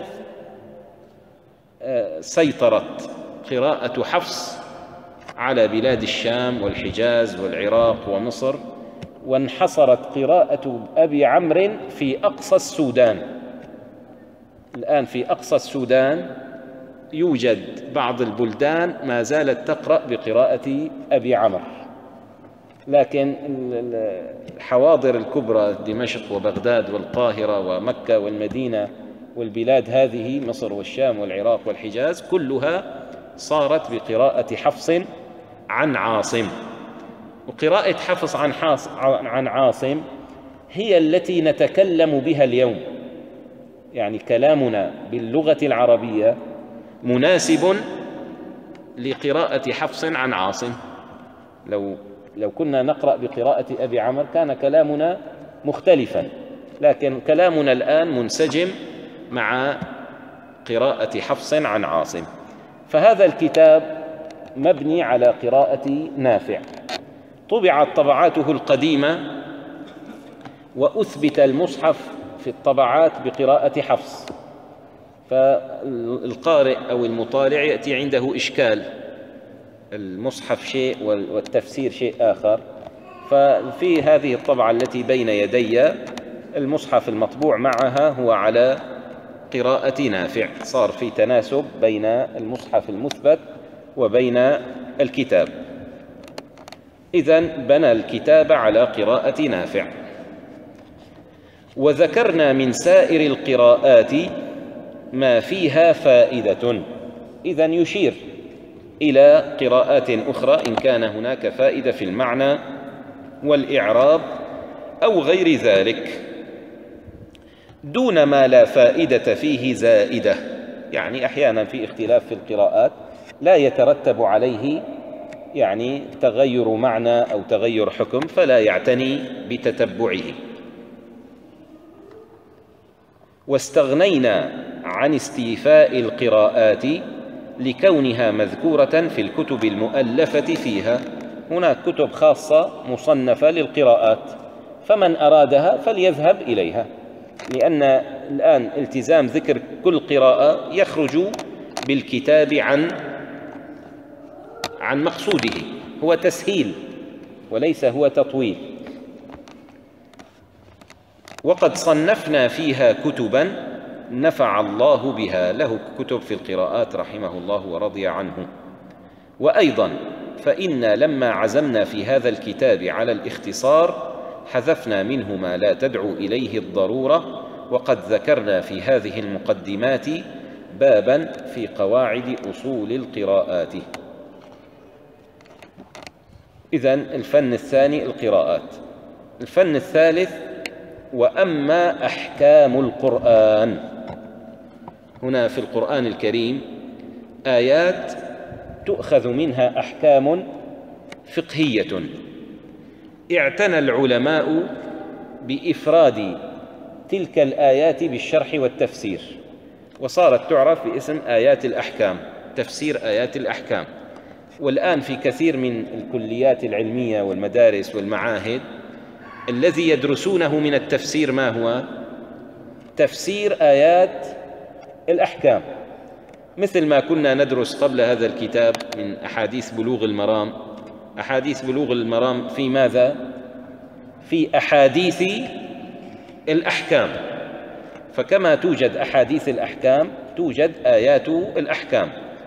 سيطرت قراءة حفص على بلاد الشام والحجاز والعراق ومصر، وانحصرت قراءة أبي عمرو في أقصى السودان. الآن في أقصى السودان يوجد بعض البلدان ما زالت تقرأ بقراءة أبي عمرو، لكن الحواضر الكبرى دمشق وبغداد والقاهرة ومكة والمدينة والبلاد هذه، مصر والشام والعراق والحجاز، كلها صارت بقراءة حفص عن عاصم. وقراءة حفص عن, عن عاصم هي التي نتكلم بها اليوم، يعني كلامنا باللغة العربية مناسب لقراءة حفص عن عاصم. لو لو كنا نقرأ بقراءة أبي عمرو كان كلامنا مختلفا، لكن كلامنا الآن منسجم مع قراءة حفص عن عاصم. فهذا الكتاب مبني على قراءة نافع، طبعت طبعاته القديمة، وأثبت المصحف في الطبعات بقراءة حفص، فالقارئ أو المطالع يأتي عنده إشكال، المصحف شيء والتفسير شيء آخر. ففي هذه الطبعة التي بين يدي المصحف المطبوع معها هو على قراءة نافع، صار في تناسب بين المصحف المثبت وبين الكتاب. إذن بنى الكتاب على قراءة نافع. وذكرنا من سائر القراءات ما فيها فائدة. إذن يشير إلى قراءات أخرى إن كان هناك فائدة في المعنى والإعراب أو غير ذلك، دون ما لا فائدة فيه زائدة. يعني أحيانا في اختلاف في القراءات لا يترتب عليه يعني تغير معنى أو تغير حكم، فلا يعتني بتتبعه. واستغنينا عن استيفاء القراءات لكونها مذكورة في الكتب المؤلفة فيها. هناك كتب خاصة مصنفة للقراءات، فمن أرادها فليذهب إليها، لأن الآن التزام ذكر كل قراءة يخرج بالكتاب عن عن مقصوده، هو تسهيل وليس هو تطويل. وقد صنفنا فيها كتبا نفع الله بها، له كتب في القراءات رحمه الله ورضي عنه. وأيضا فإنا لما عزمنا في هذا الكتاب على الاختصار حذفنا منه ما لا تدعو إليه الضرورة، وقد ذكرنا في هذه المقدمات بابا في قواعد أصول القراءات. إذن الفن الثاني القراءات. الفن الثالث وأما أحكام القرآن. هنا في القرآن الكريم آيات تؤخذ منها أحكام فقهية، اعتنى العلماء بإفراد تلك الآيات بالشرح والتفسير، وصارت تعرف باسم آيات الأحكام، تفسير آيات الأحكام. والآن في كثير من الكليات العلمية والمدارس والمعاهد الذي يدرسونه من التفسير ما هو؟ تفسير آيات الأحكام، مثل ما كنا ندرس قبل هذا الكتاب من أحاديث بلوغ المرام. أحاديث بلوغ المرام في ماذا؟ في أحاديث الأحكام. فكما توجد أحاديث الأحكام توجد آيات الأحكام،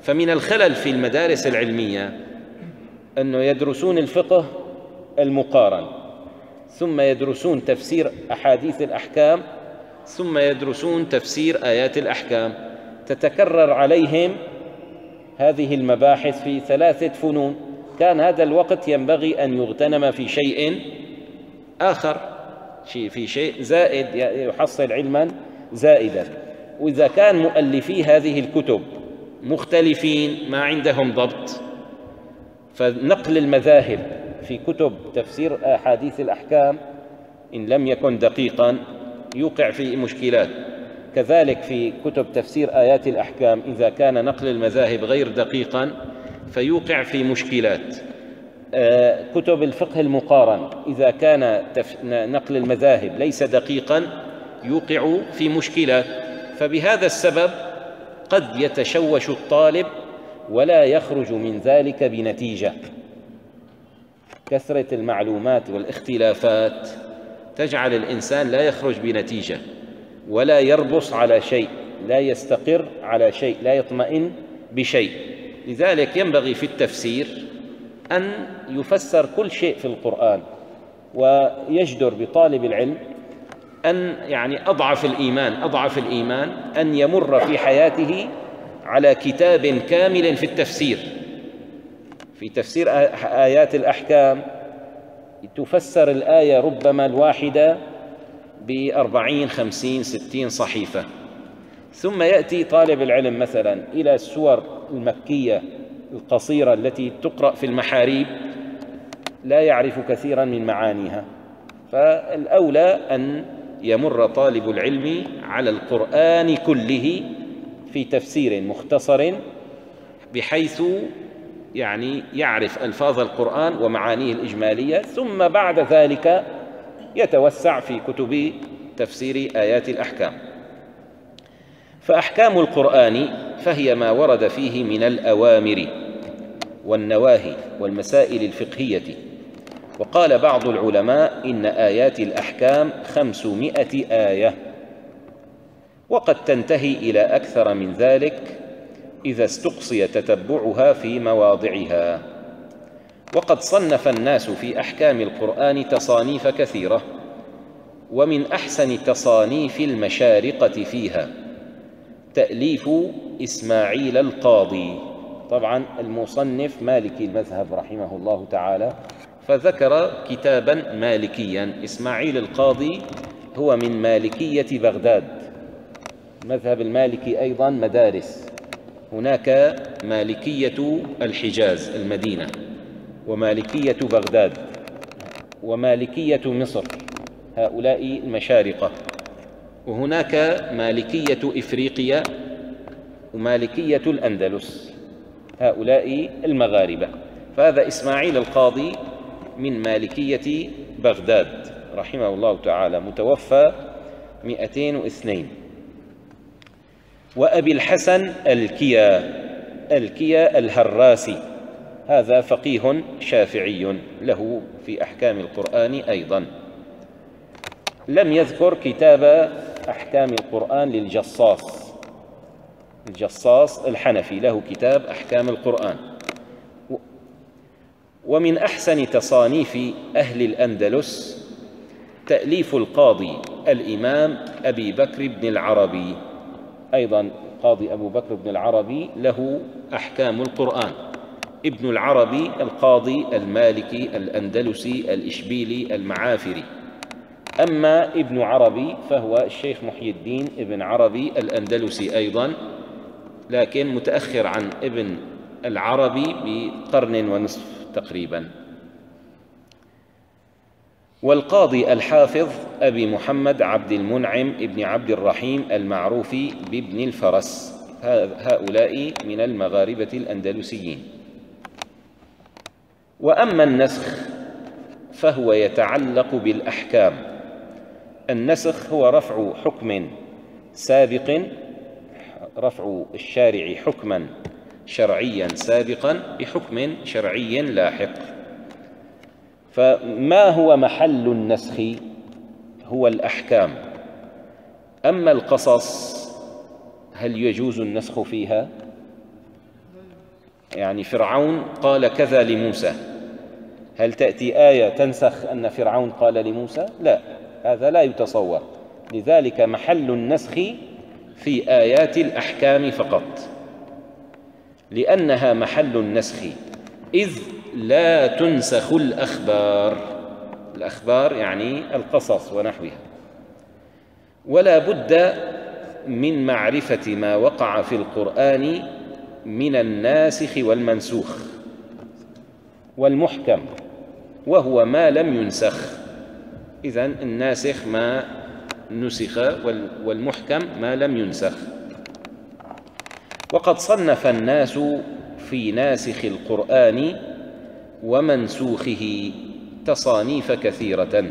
فمن الخلل في المدارس العلمية أنه يدرسون الفقه المقارن، ثم يدرسون تفسير أحاديث الأحكام، ثم يدرسون تفسير آيات الأحكام. تتكرر عليهم هذه المباحث في ثلاثة فنون. كان هذا الوقت ينبغي أن يغتنم في شيء آخر، في شيء زائد يحصل علما زائدا. وإذا كان مؤلفي هذه الكتب مختلفين ما عندهم ضبط، فنقل المذاهب في كتب تفسير أحاديث الأحكام إن لم يكن دقيقا يوقع في مشكلات. كذلك في كتب تفسير آيات الأحكام إذا كان نقل المذاهب غير دقيقا فيوقع في مشكلات. كتب الفقه المقارن إذا كان نقل المذاهب ليس دقيقا يوقع في مشكلات. فبهذا السبب قد يتشوش الطالب ولا يخرج من ذلك بنتيجة. كثرة المعلومات والاختلافات تجعل الإنسان لا يخرج بنتيجة ولا يربص على شيء، لا يستقر على شيء، لا يطمئن بشيء. لذلك ينبغي في التفسير أن يفسر كل شيء في القرآن، ويجدر بطالب العلم أن يعني أضعف الإيمان أضعف الإيمان أن يمر في حياته على كتاب كامل في التفسير. في تفسير آيات الأحكام تفسر الآية ربما الواحدة بأربعين خمسين ستين صحيفة، ثم يأتي طالب العلم مثلا إلى السور المكية القصيرة التي تقرأ في المحاريب لا يعرف كثيرا من معانيها. فالأولى أن يمر طالب العلم على القرآن كله في تفسير مختصر بحيث يعني يعرف ألفاظ القرآن ومعانيه الإجمالية، ثم بعد ذلك يتوسع في كتب تفسير آيات الأحكام. فأحكام القرآن فهي ما ورد فيه من الأوامر والنواهي والمسائل الفقهية. وقال بعض العلماء إن آيات الأحكام خمسمائة آية، وقد تنتهي إلى أكثر من ذلك إذا استقصي تتبعها في مواضعها. وقد صنف الناس في أحكام القرآن تصانيف كثيرة، ومن أحسن تصانيف المشارقة فيها تأليف إسماعيل القاضي. طبعا المصنف مالكي المذهب رحمه الله تعالى، فذكر كتابا مالكيا. إسماعيل القاضي هو من مالكية بغداد. المذهب المالكي أيضا مدارس، هناك مالكية الحجاز المدينة، ومالكية بغداد، ومالكية مصر، هؤلاء المشارقة، وهناك مالكية إفريقيا ومالكية الأندلس، هؤلاء المغاربة. فهذا إسماعيل القاضي من مالكية بغداد رحمه الله تعالى، متوفى مئتين واثنين. وأبي الحسن الكيا الكيا الهراسي، هذا فقيه شافعي له في أحكام القرآن أيضا. لم يذكر كتاب أحكام القرآن للجصاص، الجصاص الحنفي له كتاب أحكام القرآن. ومن أحسن تصانيف أهل الأندلس تأليف القاضي الإمام أبي بكر بن العربي، أيضا قاضي أبو بكر بن العربي له أحكام القرآن. ابن العربي القاضي المالكي الأندلسي الإشبيلي المعافري. أما ابن عربي فهو الشيخ محي الدين ابن عربي الأندلسي أيضا، لكن متأخر عن ابن العربي بقرن ونصف تقريبا. والقاضي الحافظ أبي محمد عبد المنعم ابن عبد الرحيم المعروف بابن الفرس، هؤلاء من المغاربة الأندلسيين. وأما النسخ فهو يتعلق بالأحكام. النسخ هو رفع حكم سابق، رفع الشارع حكما شرعيا سابقا بحكم شرعي لاحق. فما هو محل النسخ؟ هو الأحكام. أما القصص هل يجوز النسخ فيها؟ يعني فرعون قال كذا لموسى، هل تأتي آية تنسخ أن فرعون قال لموسى؟ لا، هذا لا يتصور. لذلك محل النسخ في آيات الأحكام فقط، لأنها محل النسخ، إذ لا تنسخ الأخبار. الأخبار يعني القصص ونحوها. ولا بد من معرفة ما وقع في القرآن من الناسخ والمنسوخ والمحكم، وهو ما لم ينسخ. إذن الناسخ ما نسخ والمحكم ما لم ينسخ. وقد صنف الناس في ناسخ القرآن ومنسوخه تصانيف كثيرة،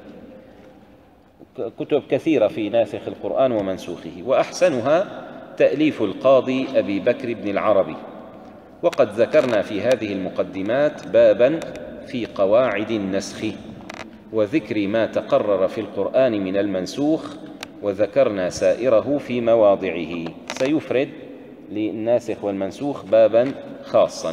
كتب كثيرة في ناسخ القرآن ومنسوخه، وأحسنها تأليف القاضي أبي بكر بن العربي. وقد ذكرنا في هذه المقدمات بابا في قواعد النسخ وذكر ما تقرر في القرآن من المنسوخ، وذكرنا سائره في مواضعه. سيفرد للناسخ والمنسوخ بابا خاصا.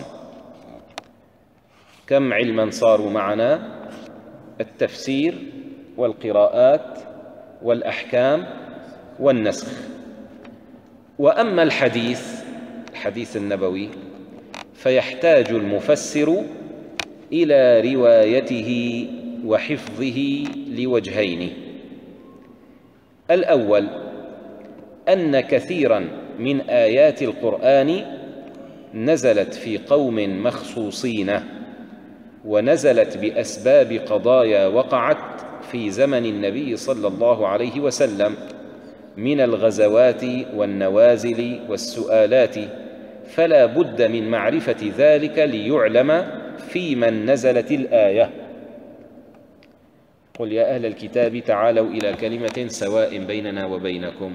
كم علما صاروا معنا؟ التفسير والقراءات والأحكام والنسخ. وأما الحديث، الحديث النبوي، فيحتاج المفسر إلى روايته وحفظه لوجهين. الأول أن كثيرا من آيات القرآن نزلت في قوم مخصوصين، ونزلت بأسباب قضايا وقعت في زمن النبي صلى الله عليه وسلم من الغزوات والنوازل والسؤالات، فلا بد من معرفة ذلك ليعلم في من نزلت الآية. قل يا أهل الكتاب تعالوا إلى كلمة سواء بيننا وبينكم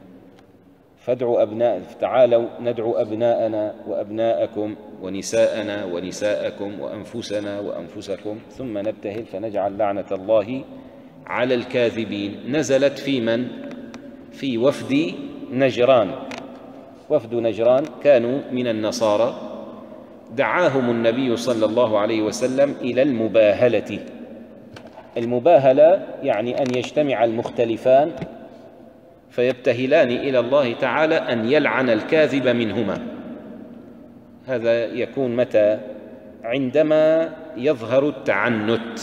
فادعوا أبناء تعالوا ندعو أبناءنا وأبناءكم ونساءنا ونساءكم وأنفسنا وأنفسكم ثم نبتهل فنجعل لعنة الله على الكاذبين. نزلت في من؟ في وفد نجران. وفد نجران كانوا من النصارى، دعاهم النبي صلى الله عليه وسلم إلى المباهلة. المباهلة يعني أن يجتمع المختلفان فيبتهلان إلى الله تعالى أن يلعن الكاذب منهما. هذا يكون متى؟ عندما يظهر التعنت.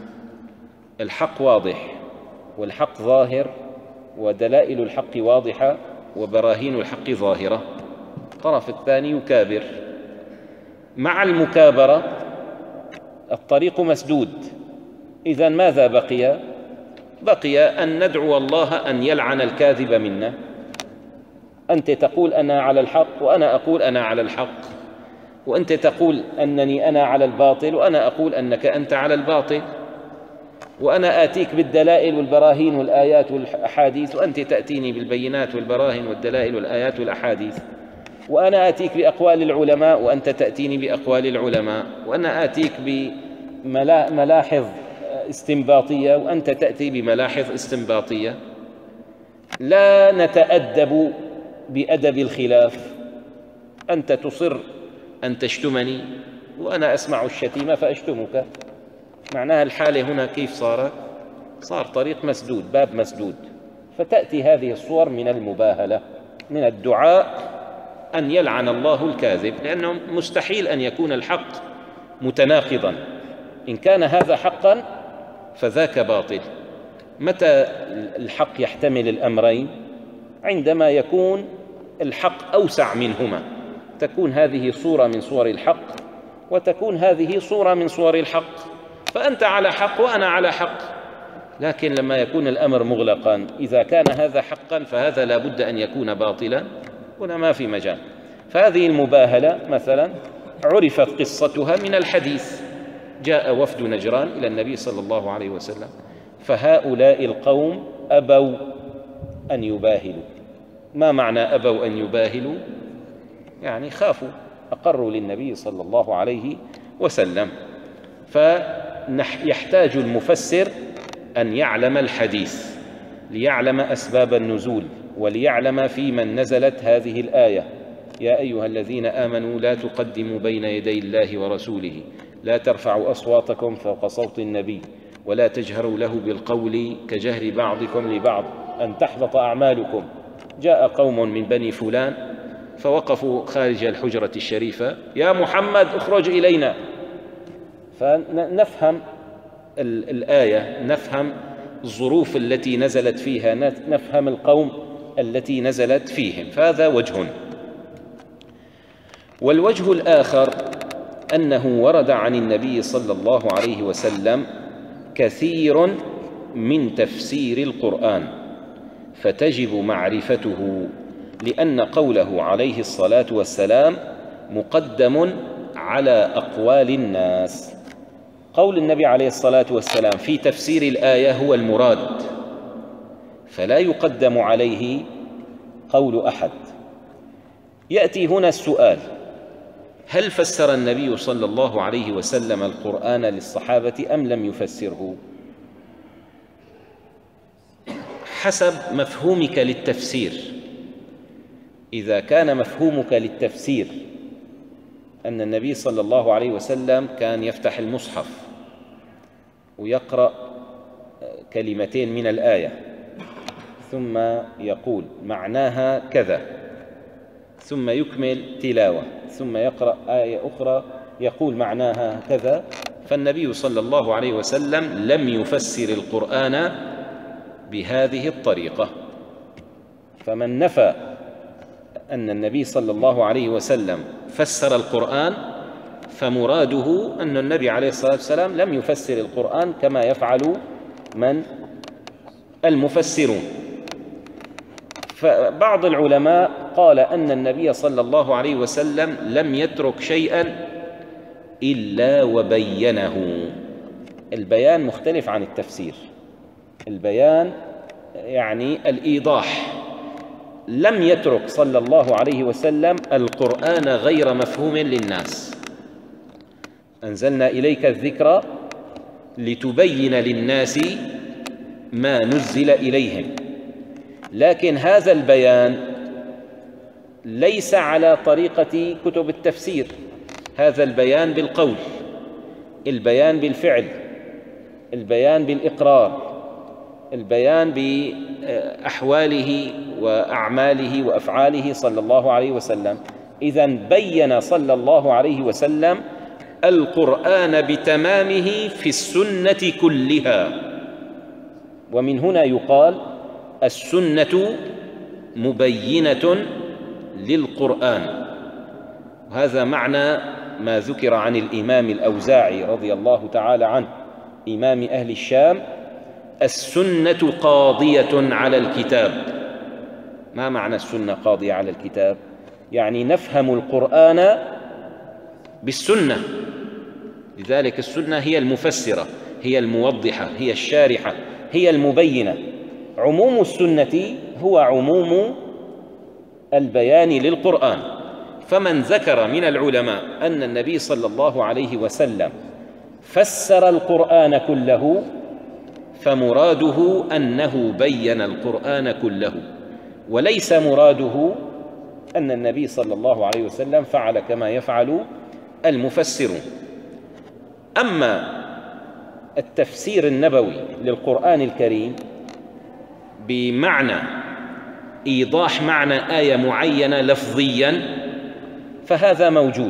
الحق واضح والحق ظاهر ودلائل الحق واضحة وبراهين الحق ظاهرة، الطرف الثاني يكابر. مع المكابرة الطريق مسدود. إذن ماذا بقي؟ بقي أن ندعو الله أن يلعن الكاذب منا. أنت تقول أنا على الحق وأنا أقول أنا على الحق، وأنت تقول أنني أنا على الباطل وأنا أقول أنك أنت على الباطل، وأنا آتيك بالدلائل والبراهين والآيات والأحاديث وأنت تأتيني بالبينات والبراهين والدلائل والآيات والأحاديث، وأنا آتيك بأقوال العلماء وأنت تأتيني بأقوال العلماء، وأنا آتيك بملاحظ استنباطية وأنت تأتي بملاحظ استنباطية. لا نتأدب بأدب الخلاف. أنت تصر أن تشتمني وأنا أسمع الشتيمة فأشتمك. معناها الحالة هنا كيف صارت؟ صار طريق مسدود، باب مسدود. فتأتي هذه الصور من المباهلة، من الدعاء أن يلعن الله الكاذب، لأنه مستحيل أن يكون الحق متناقضا. إن كان هذا حقا فذاك باطل. متى الحق يحتمل الأمرين؟ عندما يكون الحق أوسع منهما، تكون هذه صورة من صور الحق وتكون هذه صورة من صور الحق، فأنت على حق وأنا على حق. لكن لما يكون الأمر مغلقا، إذا كان هذا حقا فهذا لا بد أن يكون باطلا، هنا ما في مجال. فهذه المباهلة مثلا عرفت قصتها من الحديث. جاء وفد نجران إلى النبي صلى الله عليه وسلم، فهؤلاء القوم أبوا أن يباهلوا. ما معنى أبوا أن يباهلوا؟ يعني خافوا، أقروا للنبي صلى الله عليه وسلم. فيحتاج المفسر أن يعلم الحديث ليعلم أسباب النزول وليعلم في من نزلت هذه الآية يا أيها الذين آمنوا لا تقدموا بين يدي الله ورسوله لا ترفعوا أصواتكم فوق صوت النبي ولا تجهروا له بالقول كجهر بعضكم لبعض أن تحبط أعمالكم. جاء قوم من بني فلان فوقفوا خارج الحجرة الشريفة: يا محمد اخرج إلينا. فنفهم الآية، نفهم الظروف التي نزلت فيها، نفهم القوم التي نزلت فيهم، فهذا وجه. والوجه الآخر أنه ورد عن النبي صلى الله عليه وسلم كثير من تفسير القرآن فتجب معرفته، لأن قوله عليه الصلاة والسلام مقدم على أقوال الناس. قول النبي عليه الصلاة والسلام في تفسير الآية هو المراد، فلا يقدم عليه قول أحد. يأتي هنا السؤال: هل فسر النبي صلى الله عليه وسلم القرآن للصحابة أم لم يفسره؟ حسب مفهومك للتفسير. إذا كان مفهومك للتفسير أن النبي صلى الله عليه وسلم كان يفتح المصحف ويقرأ كلمتين من الآية ثم يقول معناها كذا، ثم يكمل تلاوة، ثم يقرأ آية أخرى يقول معناها كذا، فالنبي صلى الله عليه وسلم لم يفسر القرآن بهذه الطريقة. فمن نفى أن النبي صلى الله عليه وسلم فسر القرآن فمراده أن النبي عليه الصلاة والسلام لم يفسر القرآن كما يفعل من المفسرون. فبعض العلماء قال أن النبي صلى الله عليه وسلم لم يترك شيئا إلا وبينه. البيان مختلف عن التفسير. البيان يعني الإيضاح. لم يترك صلى الله عليه وسلم القرآن غير مفهوم للناس. أنزلنا إليك الذكر لتبين للناس ما نزل إليهم، لكن هذا البيان ليس على طريقة كتب التفسير. هذا البيان بالقول، البيان بالفعل، البيان بالإقرار، البيان بأحواله وأعماله وأفعاله صلى الله عليه وسلم. إذن بين صلى الله عليه وسلم القرآن بتمامه في السنة كلها. ومن هنا يقال السنة مبينة للقرآن. وهذا معنى ما ذكر عن الإمام الأوزاعي رضي الله تعالى عنه إمام أهل الشام: السنة قاضية على الكتاب. ما معنى السنة قاضية على الكتاب؟ يعني نفهم القرآن بالسنة. لذلك السنة هي المفسرة، هي الموضحة، هي الشارحة، هي المبينة. عموم السنة هو عموم البيان للقرآن. فمن ذكر من العلماء أن النبي صلى الله عليه وسلم فسر القرآن كله فمراده أنه بين القرآن كله، وليس مراده أن النبي صلى الله عليه وسلم فعل كما يفعل المفسرون. أما التفسير النبوي للقرآن الكريم بمعنى إيضاح معنى آية معينة لفظيا فهذا موجود،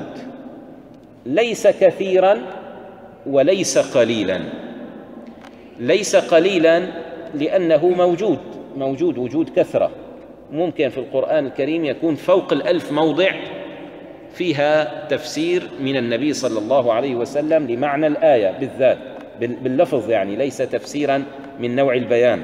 ليس كثيرا وليس قليلا. ليس قليلا لأنه موجود موجود وجود كثرة. ممكن في القرآن الكريم يكون فوق الألف موضع فيها تفسير من النبي صلى الله عليه وسلم لمعنى الآية بالذات باللفظ، يعني ليس تفسيرا من نوع البيان.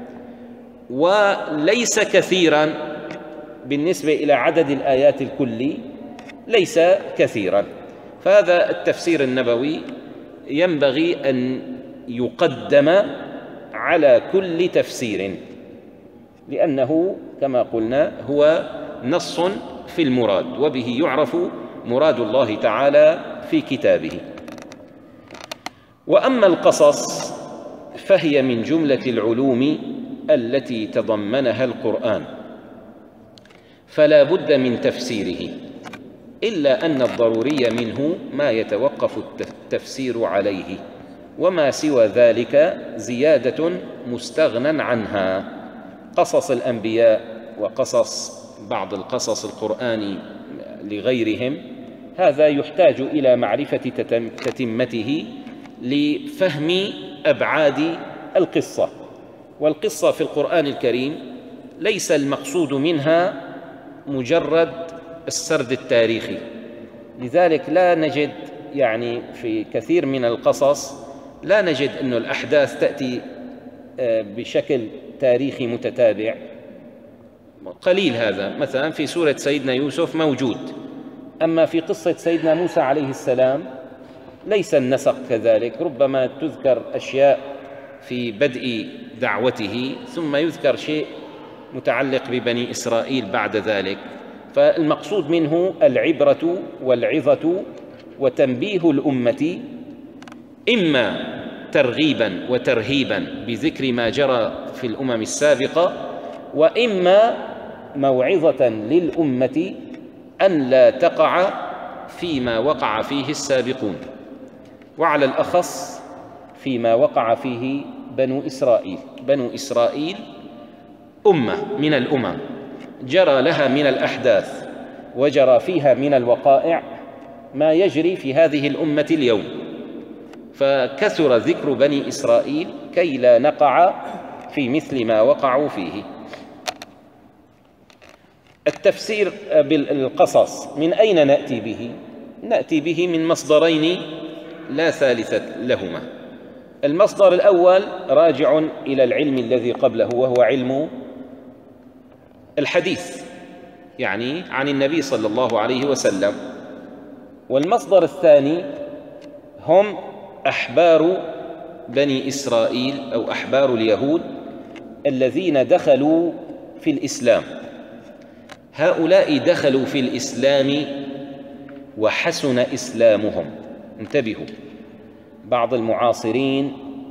وليس كثيرا بالنسبة إلى عدد الآيات الكلي، ليس كثيرا. فهذا التفسير النبوي ينبغي أن يقدم على كل تفسير، لأنه كما قلنا هو نص في المراد، وبه يعرف مراد الله تعالى في كتابه. وأما القصص فهي من جملة العلوم التي تضمنها القرآن، فلا بد من تفسيره، إلا أن الضروري منه ما يتوقف التفسير عليه، وما سوى ذلك زيادة مستغنى عنها. قصص الأنبياء وقصص بعض القصص القرآني لغيرهم، هذا يحتاج إلى معرفة تتمته لفهم أبعاد القصة. والقصة في القرآن الكريم ليس المقصود منها مجرد السرد التاريخي، لذلك لا نجد يعني في كثير من القصص لا نجد أن الأحداث تأتي بشكل تاريخي متتابع، قليل هذا. مثلا في سورة سيدنا يوسف موجود، أما في قصة سيدنا موسى عليه السلام ليس النسق كذلك، ربما تذكر أشياء في بدء دعوته ثم يذكر شيء متعلق ببني إسرائيل بعد ذلك. فالمقصود منه العبرة والعظة وتنبيه الأمة، إما ترغيبا وترهيبا بذكر ما جرى في الأمم السابقة، وإما موعظة للأمة أن لا تقع فيما وقع فيه السابقون، وعلى الأخص فيما وقع فيه بنو إسرائيل. بنو إسرائيل أمة من الأمم جرى لها من الأحداث وجرى فيها من الوقائع ما يجري في هذه الأمة اليوم، فكثر ذكر بني إسرائيل كي لا نقع في مثل ما وقعوا فيه. التفسير بالقصص من أين نأتي به؟ نأتي به من مصدرين لا ثالث لهما. المصدر الأول راجع إلى العلم الذي قبله، وهو علم الحديث، يعني عن النبي صلى الله عليه وسلم. والمصدر الثاني هم أحبار بني إسرائيل أو أحبار اليهود الذين دخلوا في الإسلام. هؤلاء دخلوا في الإسلام وحسن إسلامهم. انتبهوا، بعض المعاصرين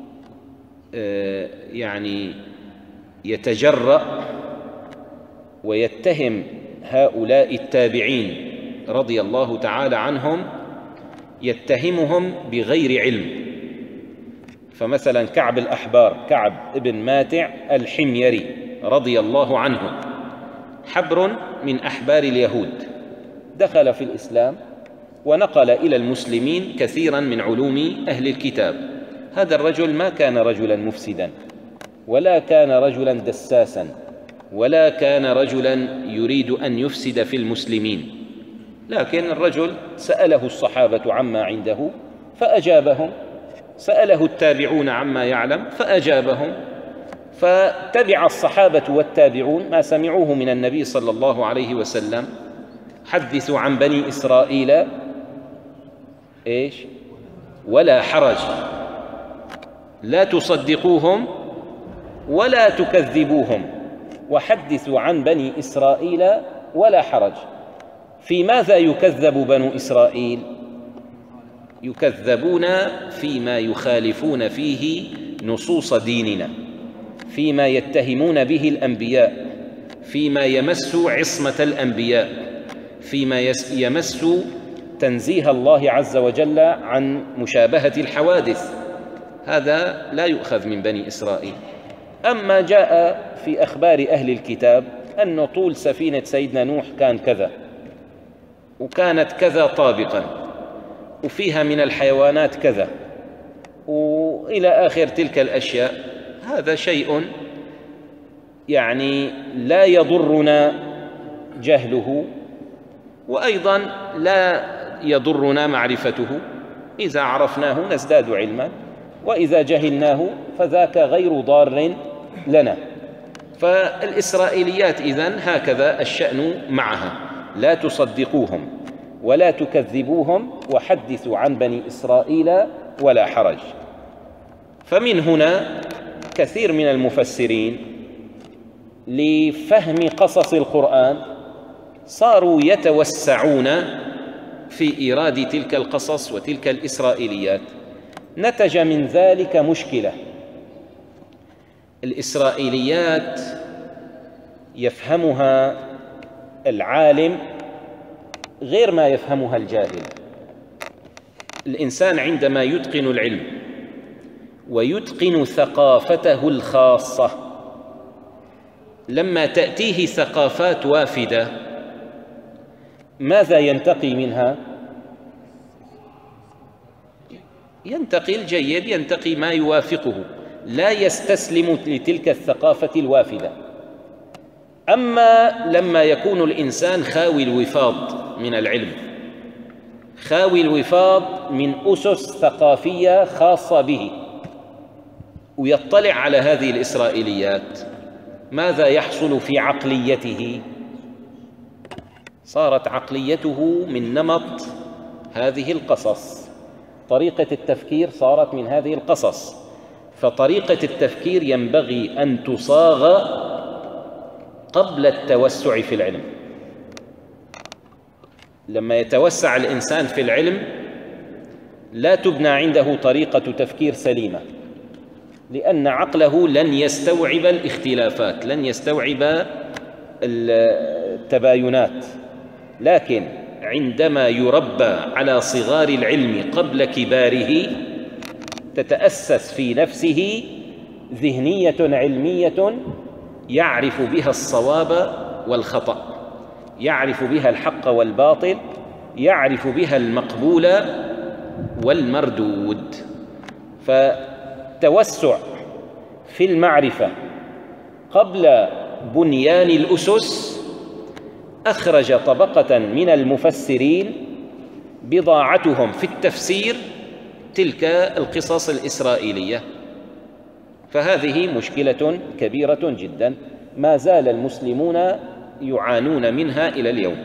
يعني يتجرأ ويتهم هؤلاء التابعين رضي الله تعالى عنهم، يتهمهم بغير علم. فمثلا كعب الأحبار، كعب ابن ماتع الحميري رضي الله عنه، حبر من أحبار اليهود، دخل في الإسلام ونقل إلى المسلمين كثيرا من علوم أهل الكتاب. هذا الرجل ما كان رجلا مفسدا، ولا كان رجلا دساسا، ولا كان رجلا يريد أن يفسد في المسلمين، لكن الرجل سأله الصحابة عما عنده فأجابهم، سأله التابعون عما يعلم فأجابهم، فتبع الصحابة والتابعون ما سمعوه من النبي صلى الله عليه وسلم. حدثوا عن بني إسرائيل إيش؟ ولا حرج، لا تصدقوهم ولا تكذبوهم، وحدثوا عن بني إسرائيل ولا حرج. في ماذا يكذب بنو إسرائيل؟ يكذبون فيما يخالفون فيه نصوص ديننا، فيما يتهمون به الأنبياء، فيما يمس عصمة الأنبياء، فيما يمس تنزيه الله عز وجل عن مشابهة الحوادث. هذا لا يؤخذ من بني إسرائيل. أما جاء في أخبار أهل الكتاب أن طول سفينة سيدنا نوح كان كذا، وكانت كذا طابقا، وفيها من الحيوانات كذا، وإلى آخر تلك الأشياء، هذا شيء يعني لا يضرنا جهله، وأيضا لا يضرنا معرفته. إذا عرفناه نزداد علما، وإذا جهلناه فذاك غير ضار لنا. فالإسرائيليات إذن هكذا الشأن معها، لا تصدقوهم ولا تكذبوهم وحدثوا عن بني إسرائيل ولا حرج. فمن هنا كثير من المفسرين لفهم قصص القرآن صاروا يتوسعون في إيراد تلك القصص وتلك الإسرائيليات. نتج من ذلك مشكلة. الإسرائيليات يفهمها العالم غير ما يفهمها الجاهل. الإنسان عندما يتقن العلم ويتقن ثقافته الخاصة، لما تأتيه ثقافات وافدة ماذا ينتقي منها؟ ينتقي الجيد، ينتقي ما يوافقه، لا يستسلم لتلك الثقافة الوافدة. أما لما يكون الإنسان خاوي الوفاض من العلم، خاوي الوفاض من أسس ثقافية خاصة به، ويطلع على هذه الإسرائيليات، ماذا يحصل في عقليته؟ صارت عقليته من نمط هذه القصص، طريقة التفكير صارت من هذه القصص. فطريقة التفكير ينبغي أن تصاغ قبل التوسع في العلم. لما يتوسع الإنسان في العلم لا تبنى عنده طريقة تفكير سليمة، لأن عقله لن يستوعب الاختلافات، لن يستوعب التباينات. لكن عندما يربى على صغار العلم قبل كباره تتأسس في نفسه ذهنية علمية يعرف بها الصواب والخطأ، يعرف بها الحق والباطل، يعرف بها المقبول والمردود. فالتوسع في المعرفة قبل بنيان الأسس أخرج طبقة من المفسرين بضاعتهم في التفسير تلك القصص الإسرائيلية. فهذه مشكلة كبيرة جدا ما زال المسلمون يعانون منها إلى اليوم.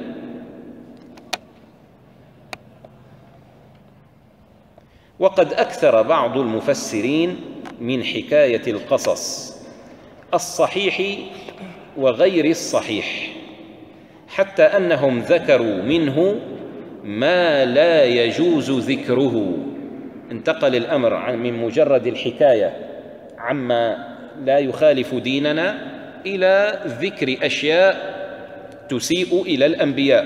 وقد أكثر بعض المفسرين من حكاية القصص الصحيح وغير الصحيح، حتى أنهم ذكروا منه ما لا يجوز ذكره. انتقل الأمر من مجرد الحكاية عما لا يخالف ديننا إلى ذكر أشياء تسيء إلى الأنبياء،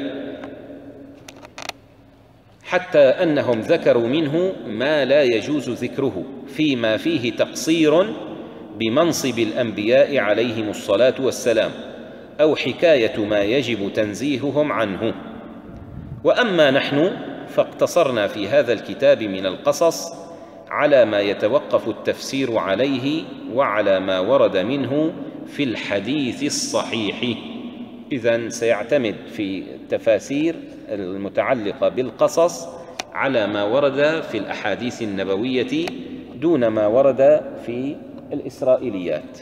حتى أنهم ذكروا منه ما لا يجوز ذكره فيما فيه تقصير بمنصب الأنبياء عليهم الصلاة والسلام، أو حكاية ما يجب تنزيههم عنه. وأما نحن فاقتصرنا في هذا الكتاب من القصص على ما يتوقف التفسير عليه وعلى ما ورد منه في الحديث الصحيح. إذن سيعتمد في التفاسير المتعلقة بالقصص على ما ورد في الأحاديث النبوية دون ما ورد في الإسرائيليات.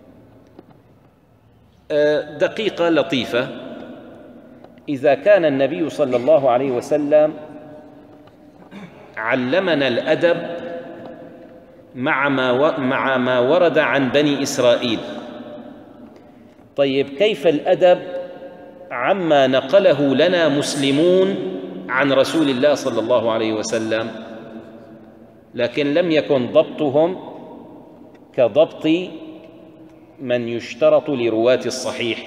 دقيقة لطيفة: إذا كان النبي صلى الله عليه وسلم علمنا الأدب مع ما مع ما ورد عن بني إسرائيل، طيب كيف الأدب عما نقله لنا مسلمون عن رسول الله صلى الله عليه وسلم؟ لكن لم يكن ضبطهم كضبط من يشترط لرواة الصحيح.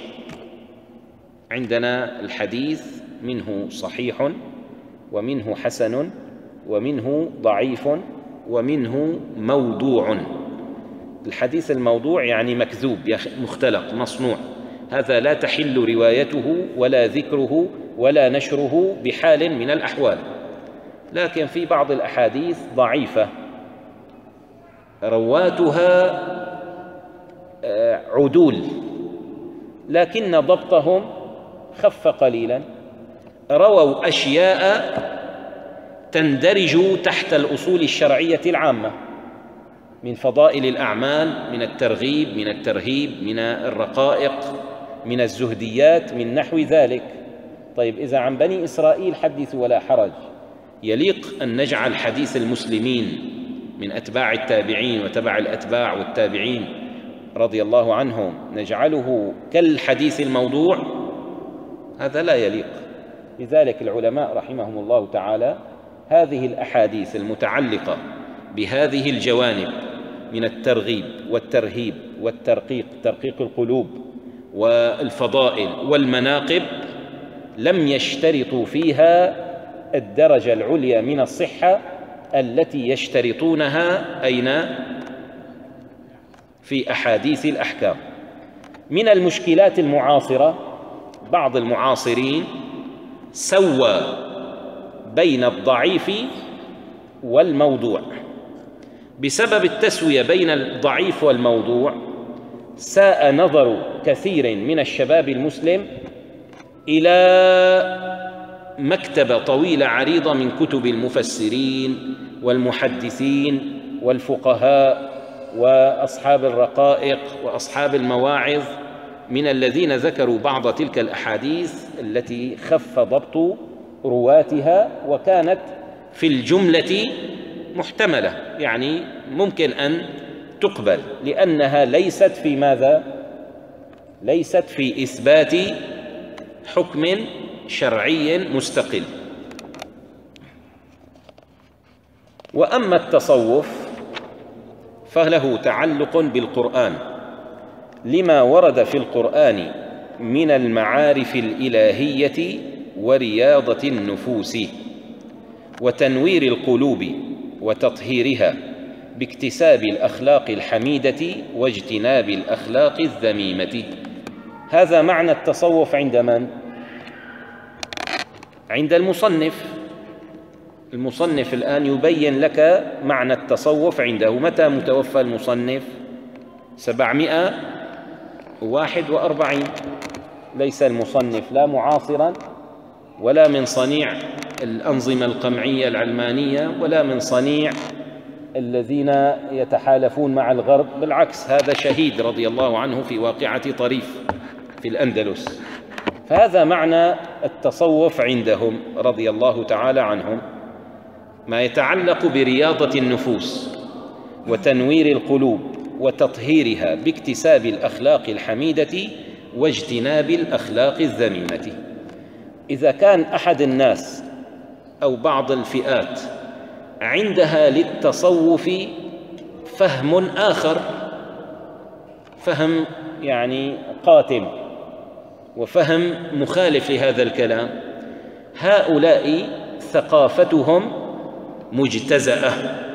عندنا الحديث منه صحيح ومنه حسن ومنه ضعيف ومنه موضوع. الحديث الموضوع يعني مكذوب، مختلق، مصنوع، هذا لا تحل روايته ولا ذكره ولا نشره بحال من الأحوال. لكن في بعض الأحاديث ضعيفة رواتها عدول لكن ضبطهم خف قليلا، رووا أشياء تندرج تحت الأصول الشرعية العامة من فضائل الأعمال، من الترغيب، من الترهيب، من الرقائق، من الزهديات، من نحو ذلك. طيب إذا عن بني إسرائيل حدث ولا حرج، يليق أن نجعل حديث المسلمين من أتباع التابعين وتبع الأتباع والتابعين رضي الله عنهم نجعله كالحديث الموضوع؟ هذا لا يليق. لذلك العلماء رحمهم الله تعالى هذه الأحاديث المتعلقة بهذه الجوانب من الترغيب والترهيب والترقيق، ترقيق القلوب والفضائل والمناقب لم يشترطوا فيها الدرجة العليا من الصحة التي يشترطونها أين؟ في أحاديث الأحكام. من المشكلات المعاصرة بعض المعاصرين سوى بين الضعيف والموضوع. بسبب التسوية بين الضعيف والموضوع ساء نظر كثير من الشباب المسلم إلى مكتبة طويلة عريضة من كتب المفسرين والمحدثين والفقهاء وأصحاب الرقائق وأصحاب المواعظ من الذين ذكروا بعض تلك الأحاديث التي خف ضبط رواتها وكانت في الجملة محتملة، يعني ممكن أن تقبل لأنها ليست في ماذا؟ ليست في إثبات حكم شرعي مستقل. وأما التصوف فله تعلق بالقرآن لما ورد في القرآن من المعارف الإلهية ورياضة النفوس وتنوير القلوب وتطهيرها باكتساب الأخلاق الحميدة واجتناب الأخلاق الذميمة. هذا معنى التصوف عند من؟ عند المصنف. المصنف الآن يبين لك معنى التصوف عنده. متى متوفى المصنف؟ سبعمائة وواحد وأربعين. ليس المصنف لا معاصرا ولا من صنيع الأنظمة القمعية العلمانية ولا من صنيع الذين يتحالفون مع الغرب، بالعكس هذا شهيد رضي الله عنه في واقعة طريف في الأندلس. فهذا معنى التصوف عندهم رضي الله تعالى عنهم، ما يتعلق برياضة النفوس وتنوير القلوب وتطهيرها باكتساب الأخلاق الحميدة واجتناب الأخلاق الذميمة. إذا كان أحد الناس أو بعض الفئات عندها للتصوف فهم آخر، فهم يعني قاتم وفهم مخالف لهذا الكلام، هؤلاء ثقافتهم مجتزأة.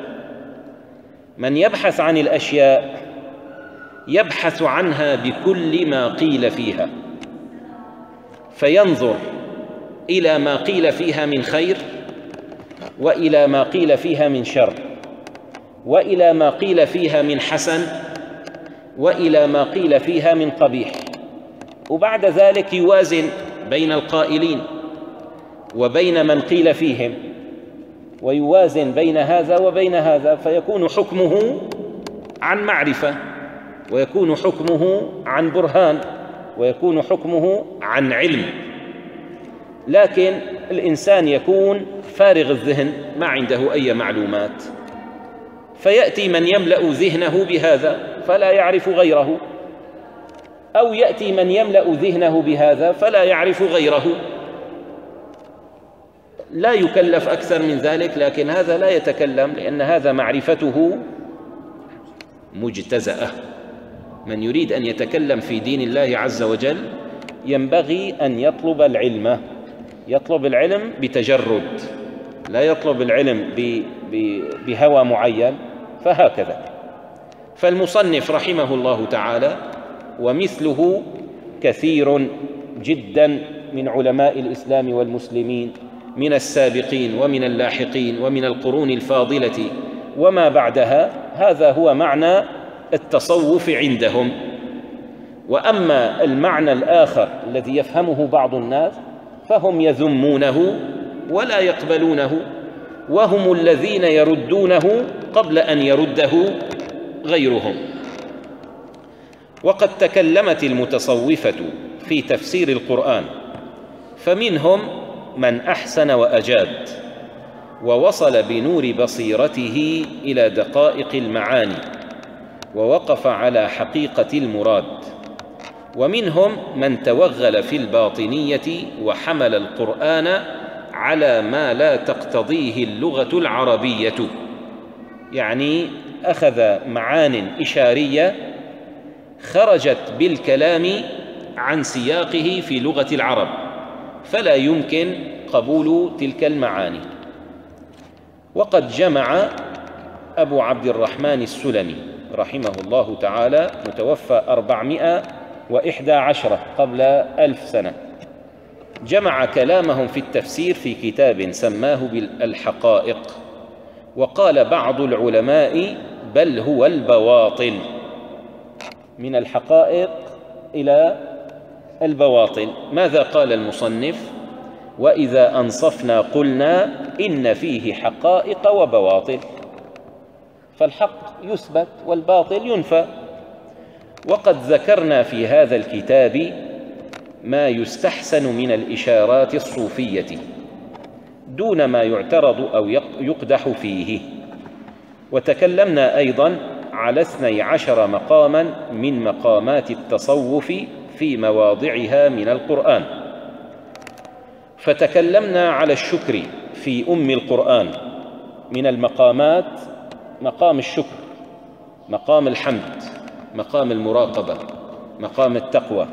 من يبحث عن الأشياء يبحث عنها بكل ما قيل فيها، فينظر إلى ما قيل فيها من خير وإلى ما قيل فيها من شر وإلى ما قيل فيها من حسن وإلى ما قيل فيها من قبيح، وبعد ذلك يوازن بين القائلين وبين من قيل فيهم ويوازن بين هذا وبين هذا، فيكون حكمه عن معرفة ويكون حكمه عن برهان ويكون حكمه عن علم. لكن الإنسان يكون فارغ الذهن ما عنده أي معلومات، فيأتي من يملأ ذهنه بهذا فلا يعرف غيره، أو يأتي من يملأ ذهنه بهذا فلا يعرف غيره. لا يكلف أكثر من ذلك، لكن هذا لا يتكلم لأن هذا معرفته مجتزأة. من يريد أن يتكلم في دين الله عز وجل ينبغي أن يطلب العلم، يطلب العلم بتجرد، لا يطلب العلم بهوى معين. فهكذا فالمصنف رحمه الله تعالى ومثله كثير جدا من علماء الإسلام والمسلمين من السابقين ومن اللاحقين ومن القرون الفاضلة وما بعدها، هذا هو معنى التصوف عندهم. وأما المعنى الآخر الذي يفهمه بعض الناس فهم يذمونه ولا يقبلونه، وهم الذين يردونه قبل أن يرده غيرهم. وقد تكلمت المتصوفة في تفسير القرآن، فمنهم من أحسن وأجاد ووصل بنور بصيرته إلى دقائق المعاني ووقف على حقيقة المراد، ومنهم من توغل في الباطنية وحمل القرآن على ما لا تقتضيه اللغة العربية، يعني أخذ معان إشارية خرجت بالكلام عن سياقه في لغة العرب، فلا يمكن قبول تلك المعاني. وقد جمع أبو عبد الرحمن السلمي رحمه الله تعالى متوفى أربعمائة وإحدى عشرة قبل ألف سنة، جمع كلامهم في التفسير في كتاب سماه بالحقائق. وقال بعض العلماء بل هو البواطل، من الحقائق إلى البواطل. ماذا قال المصنف؟ وإذا أنصفنا قلنا إن فيه حقائق وبواطل، فالحق يثبت والباطل ينفى. وقد ذكرنا في هذا الكتاب ما يستحسن من الإشارات الصوفية دون ما يعترض أو يقدح فيه. وتكلمنا أيضا على اثني عشر مقاما من مقامات التصوف في مواضعها من القرآن. فتكلمنا على الشكر في أم القرآن، من المقامات مقام الشكر، مقام الحمد، مقام المراقبة، مقام التقوى.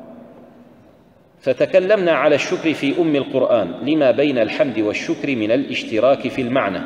فتكلمنا على الشكر في أم القرآن لما بين الحمد والشكر من الاشتراك في المعنى.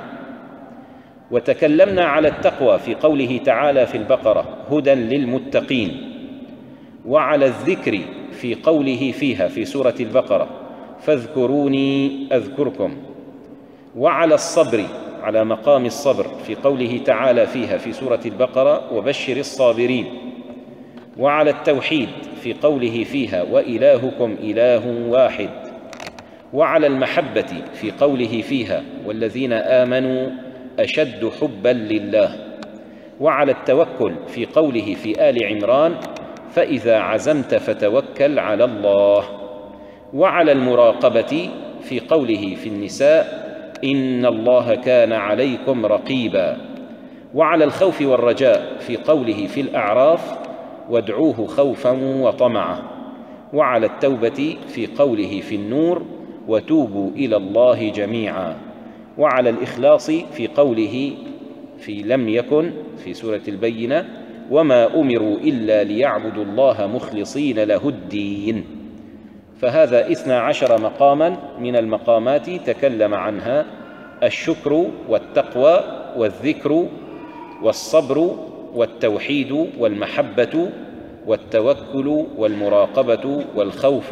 وتكلمنا على التقوى في قوله تعالى في البقرة هدى للمتقين، وعلى الذكر في قوله فيها في سورة البقرة فاذكروني أذكركم، وعلى الصبر على مقام الصبر في قوله تعالى فيها في سورة البقرة وبشر الصابرين، وعلى التوحيد في قوله فيها وإلهكم إله واحد، وعلى المحبة في قوله فيها والذين آمنوا أشد حبا لله، وعلى التوكل في قوله في آل عمران فإذا عزمت فتوكل على الله، وعلى المراقبة في قوله في النساء إن الله كان عليكم رقيبا، وعلى الخوف والرجاء في قوله في الأعراف وادعوه خوفا وطمعا، وعلى التوبة في قوله في النور وتوبوا إلى الله جميعا، وعلى الإخلاص في قوله في لم يكن في سورة البينة وما أمروا إلا ليعبدوا الله مخلصين له الدين. فهذا اثنا عشر مقاما من المقامات تكلم عنها الشكر والتقوى والذكر والصبر والتوحيد والمحبة والتوكل والمراقبة والخوف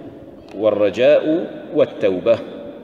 والرجاء والتوبة،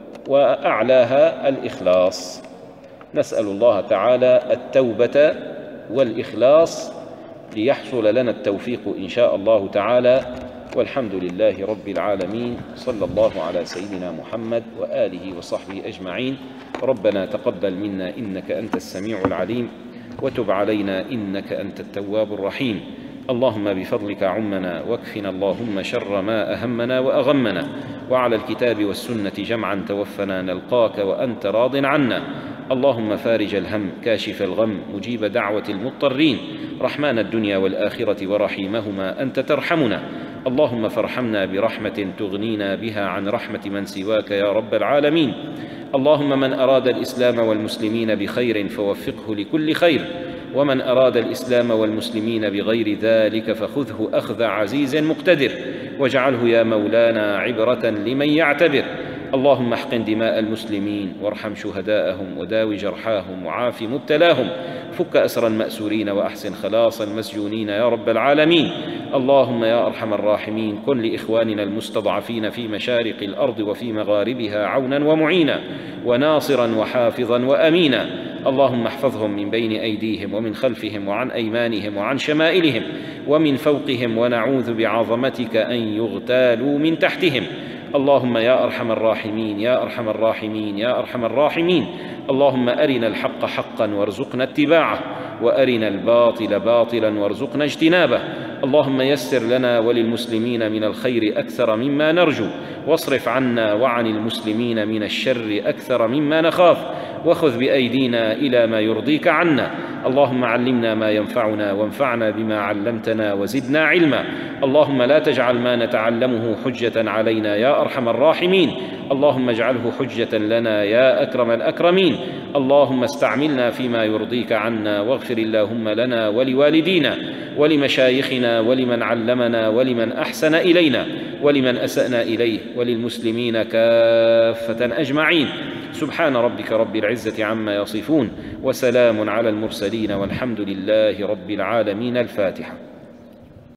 وأعلاها الإخلاص. نسأل الله تعالى التوبة والإخلاص ليحصل لنا التوفيق إن شاء الله تعالى، والحمد لله رب العالمين. صلى الله على سيدنا محمد وآله وصحبه أجمعين. ربنا تقبل منا إنك أنت السميع العليم، وتب علينا إنك أنت التواب الرحيم. اللهم بفضلك عمنا، واكفنا اللهم شر ما أهمنا وأغمنا، وعلى الكتاب والسنة جمعا توفنا نلقاك وأنت راض عنا. اللهم فارج الهم كاشف الغم مجيب دعوة المضطرين، رحمن الدنيا والآخرة ورحيمهما أنت ترحمنا. اللهم فارحمنا برحمة تغنينا بها عن رحمة من سواك يا رب العالمين. اللهم من أراد الإسلام والمسلمين بخير فوفقه لكل خير، ومن أراد الإسلام والمسلمين بغير ذلك فخذه أخذ عزيز مقتدر، واجعله يا مولانا عبرة لمن يعتبر. اللهم احقن دماء المسلمين وارحم شهداءهم وداوي جرحاهم وعاف مبتلاهم، فك أسر المأسورين وأحسن خلاص المسجونين يا رب العالمين. اللهم يا أرحم الراحمين كن لإخواننا المستضعفين في مشارق الأرض وفي مغاربها عونا ومعينا وناصرا وحافظا وأمينا. اللهم احفظهم من بين أيديهم ومن خلفهم وعن أيمانهم وعن شمائلهم ومن فوقهم، ونعوذ بعظمتك أن يغتالوا من تحتهم. اللهم يا أرحم الراحمين يا أرحم الراحمين يا أرحم الراحمين. اللهم أرنا الحق حقا وارزقنا اتباعه، وأرنا الباطل باطلا وارزقنا اجتنابه. اللهم يسر لنا وللمسلمين من الخير أكثر مما نرجو، واصرف عنا وعن المسلمين من الشر أكثر مما نخاف، وخذ بأيدينا إلى ما يرضيك عنا. اللهم علمنا ما ينفعنا وانفعنا بما علمتنا وزدنا علما. اللهم لا تجعل ما نتعلمه حجة علينا يا أرحم الراحمين، اللهم اجعله حجة لنا يا أكرم الأكرمين. اللهم استعملنا فيما يرضيك عنا، واغفر اللهم لنا ولوالدينا ولمشايخنا ولمن علمنا ولمن أحسن إلينا ولمن أسأنا إليه وللمسلمين كافة أجمعين. سبحان ربك رب العزة عما يصفون، وسلام على المرسلين، والحمد لله رب العالمين. الفاتحة.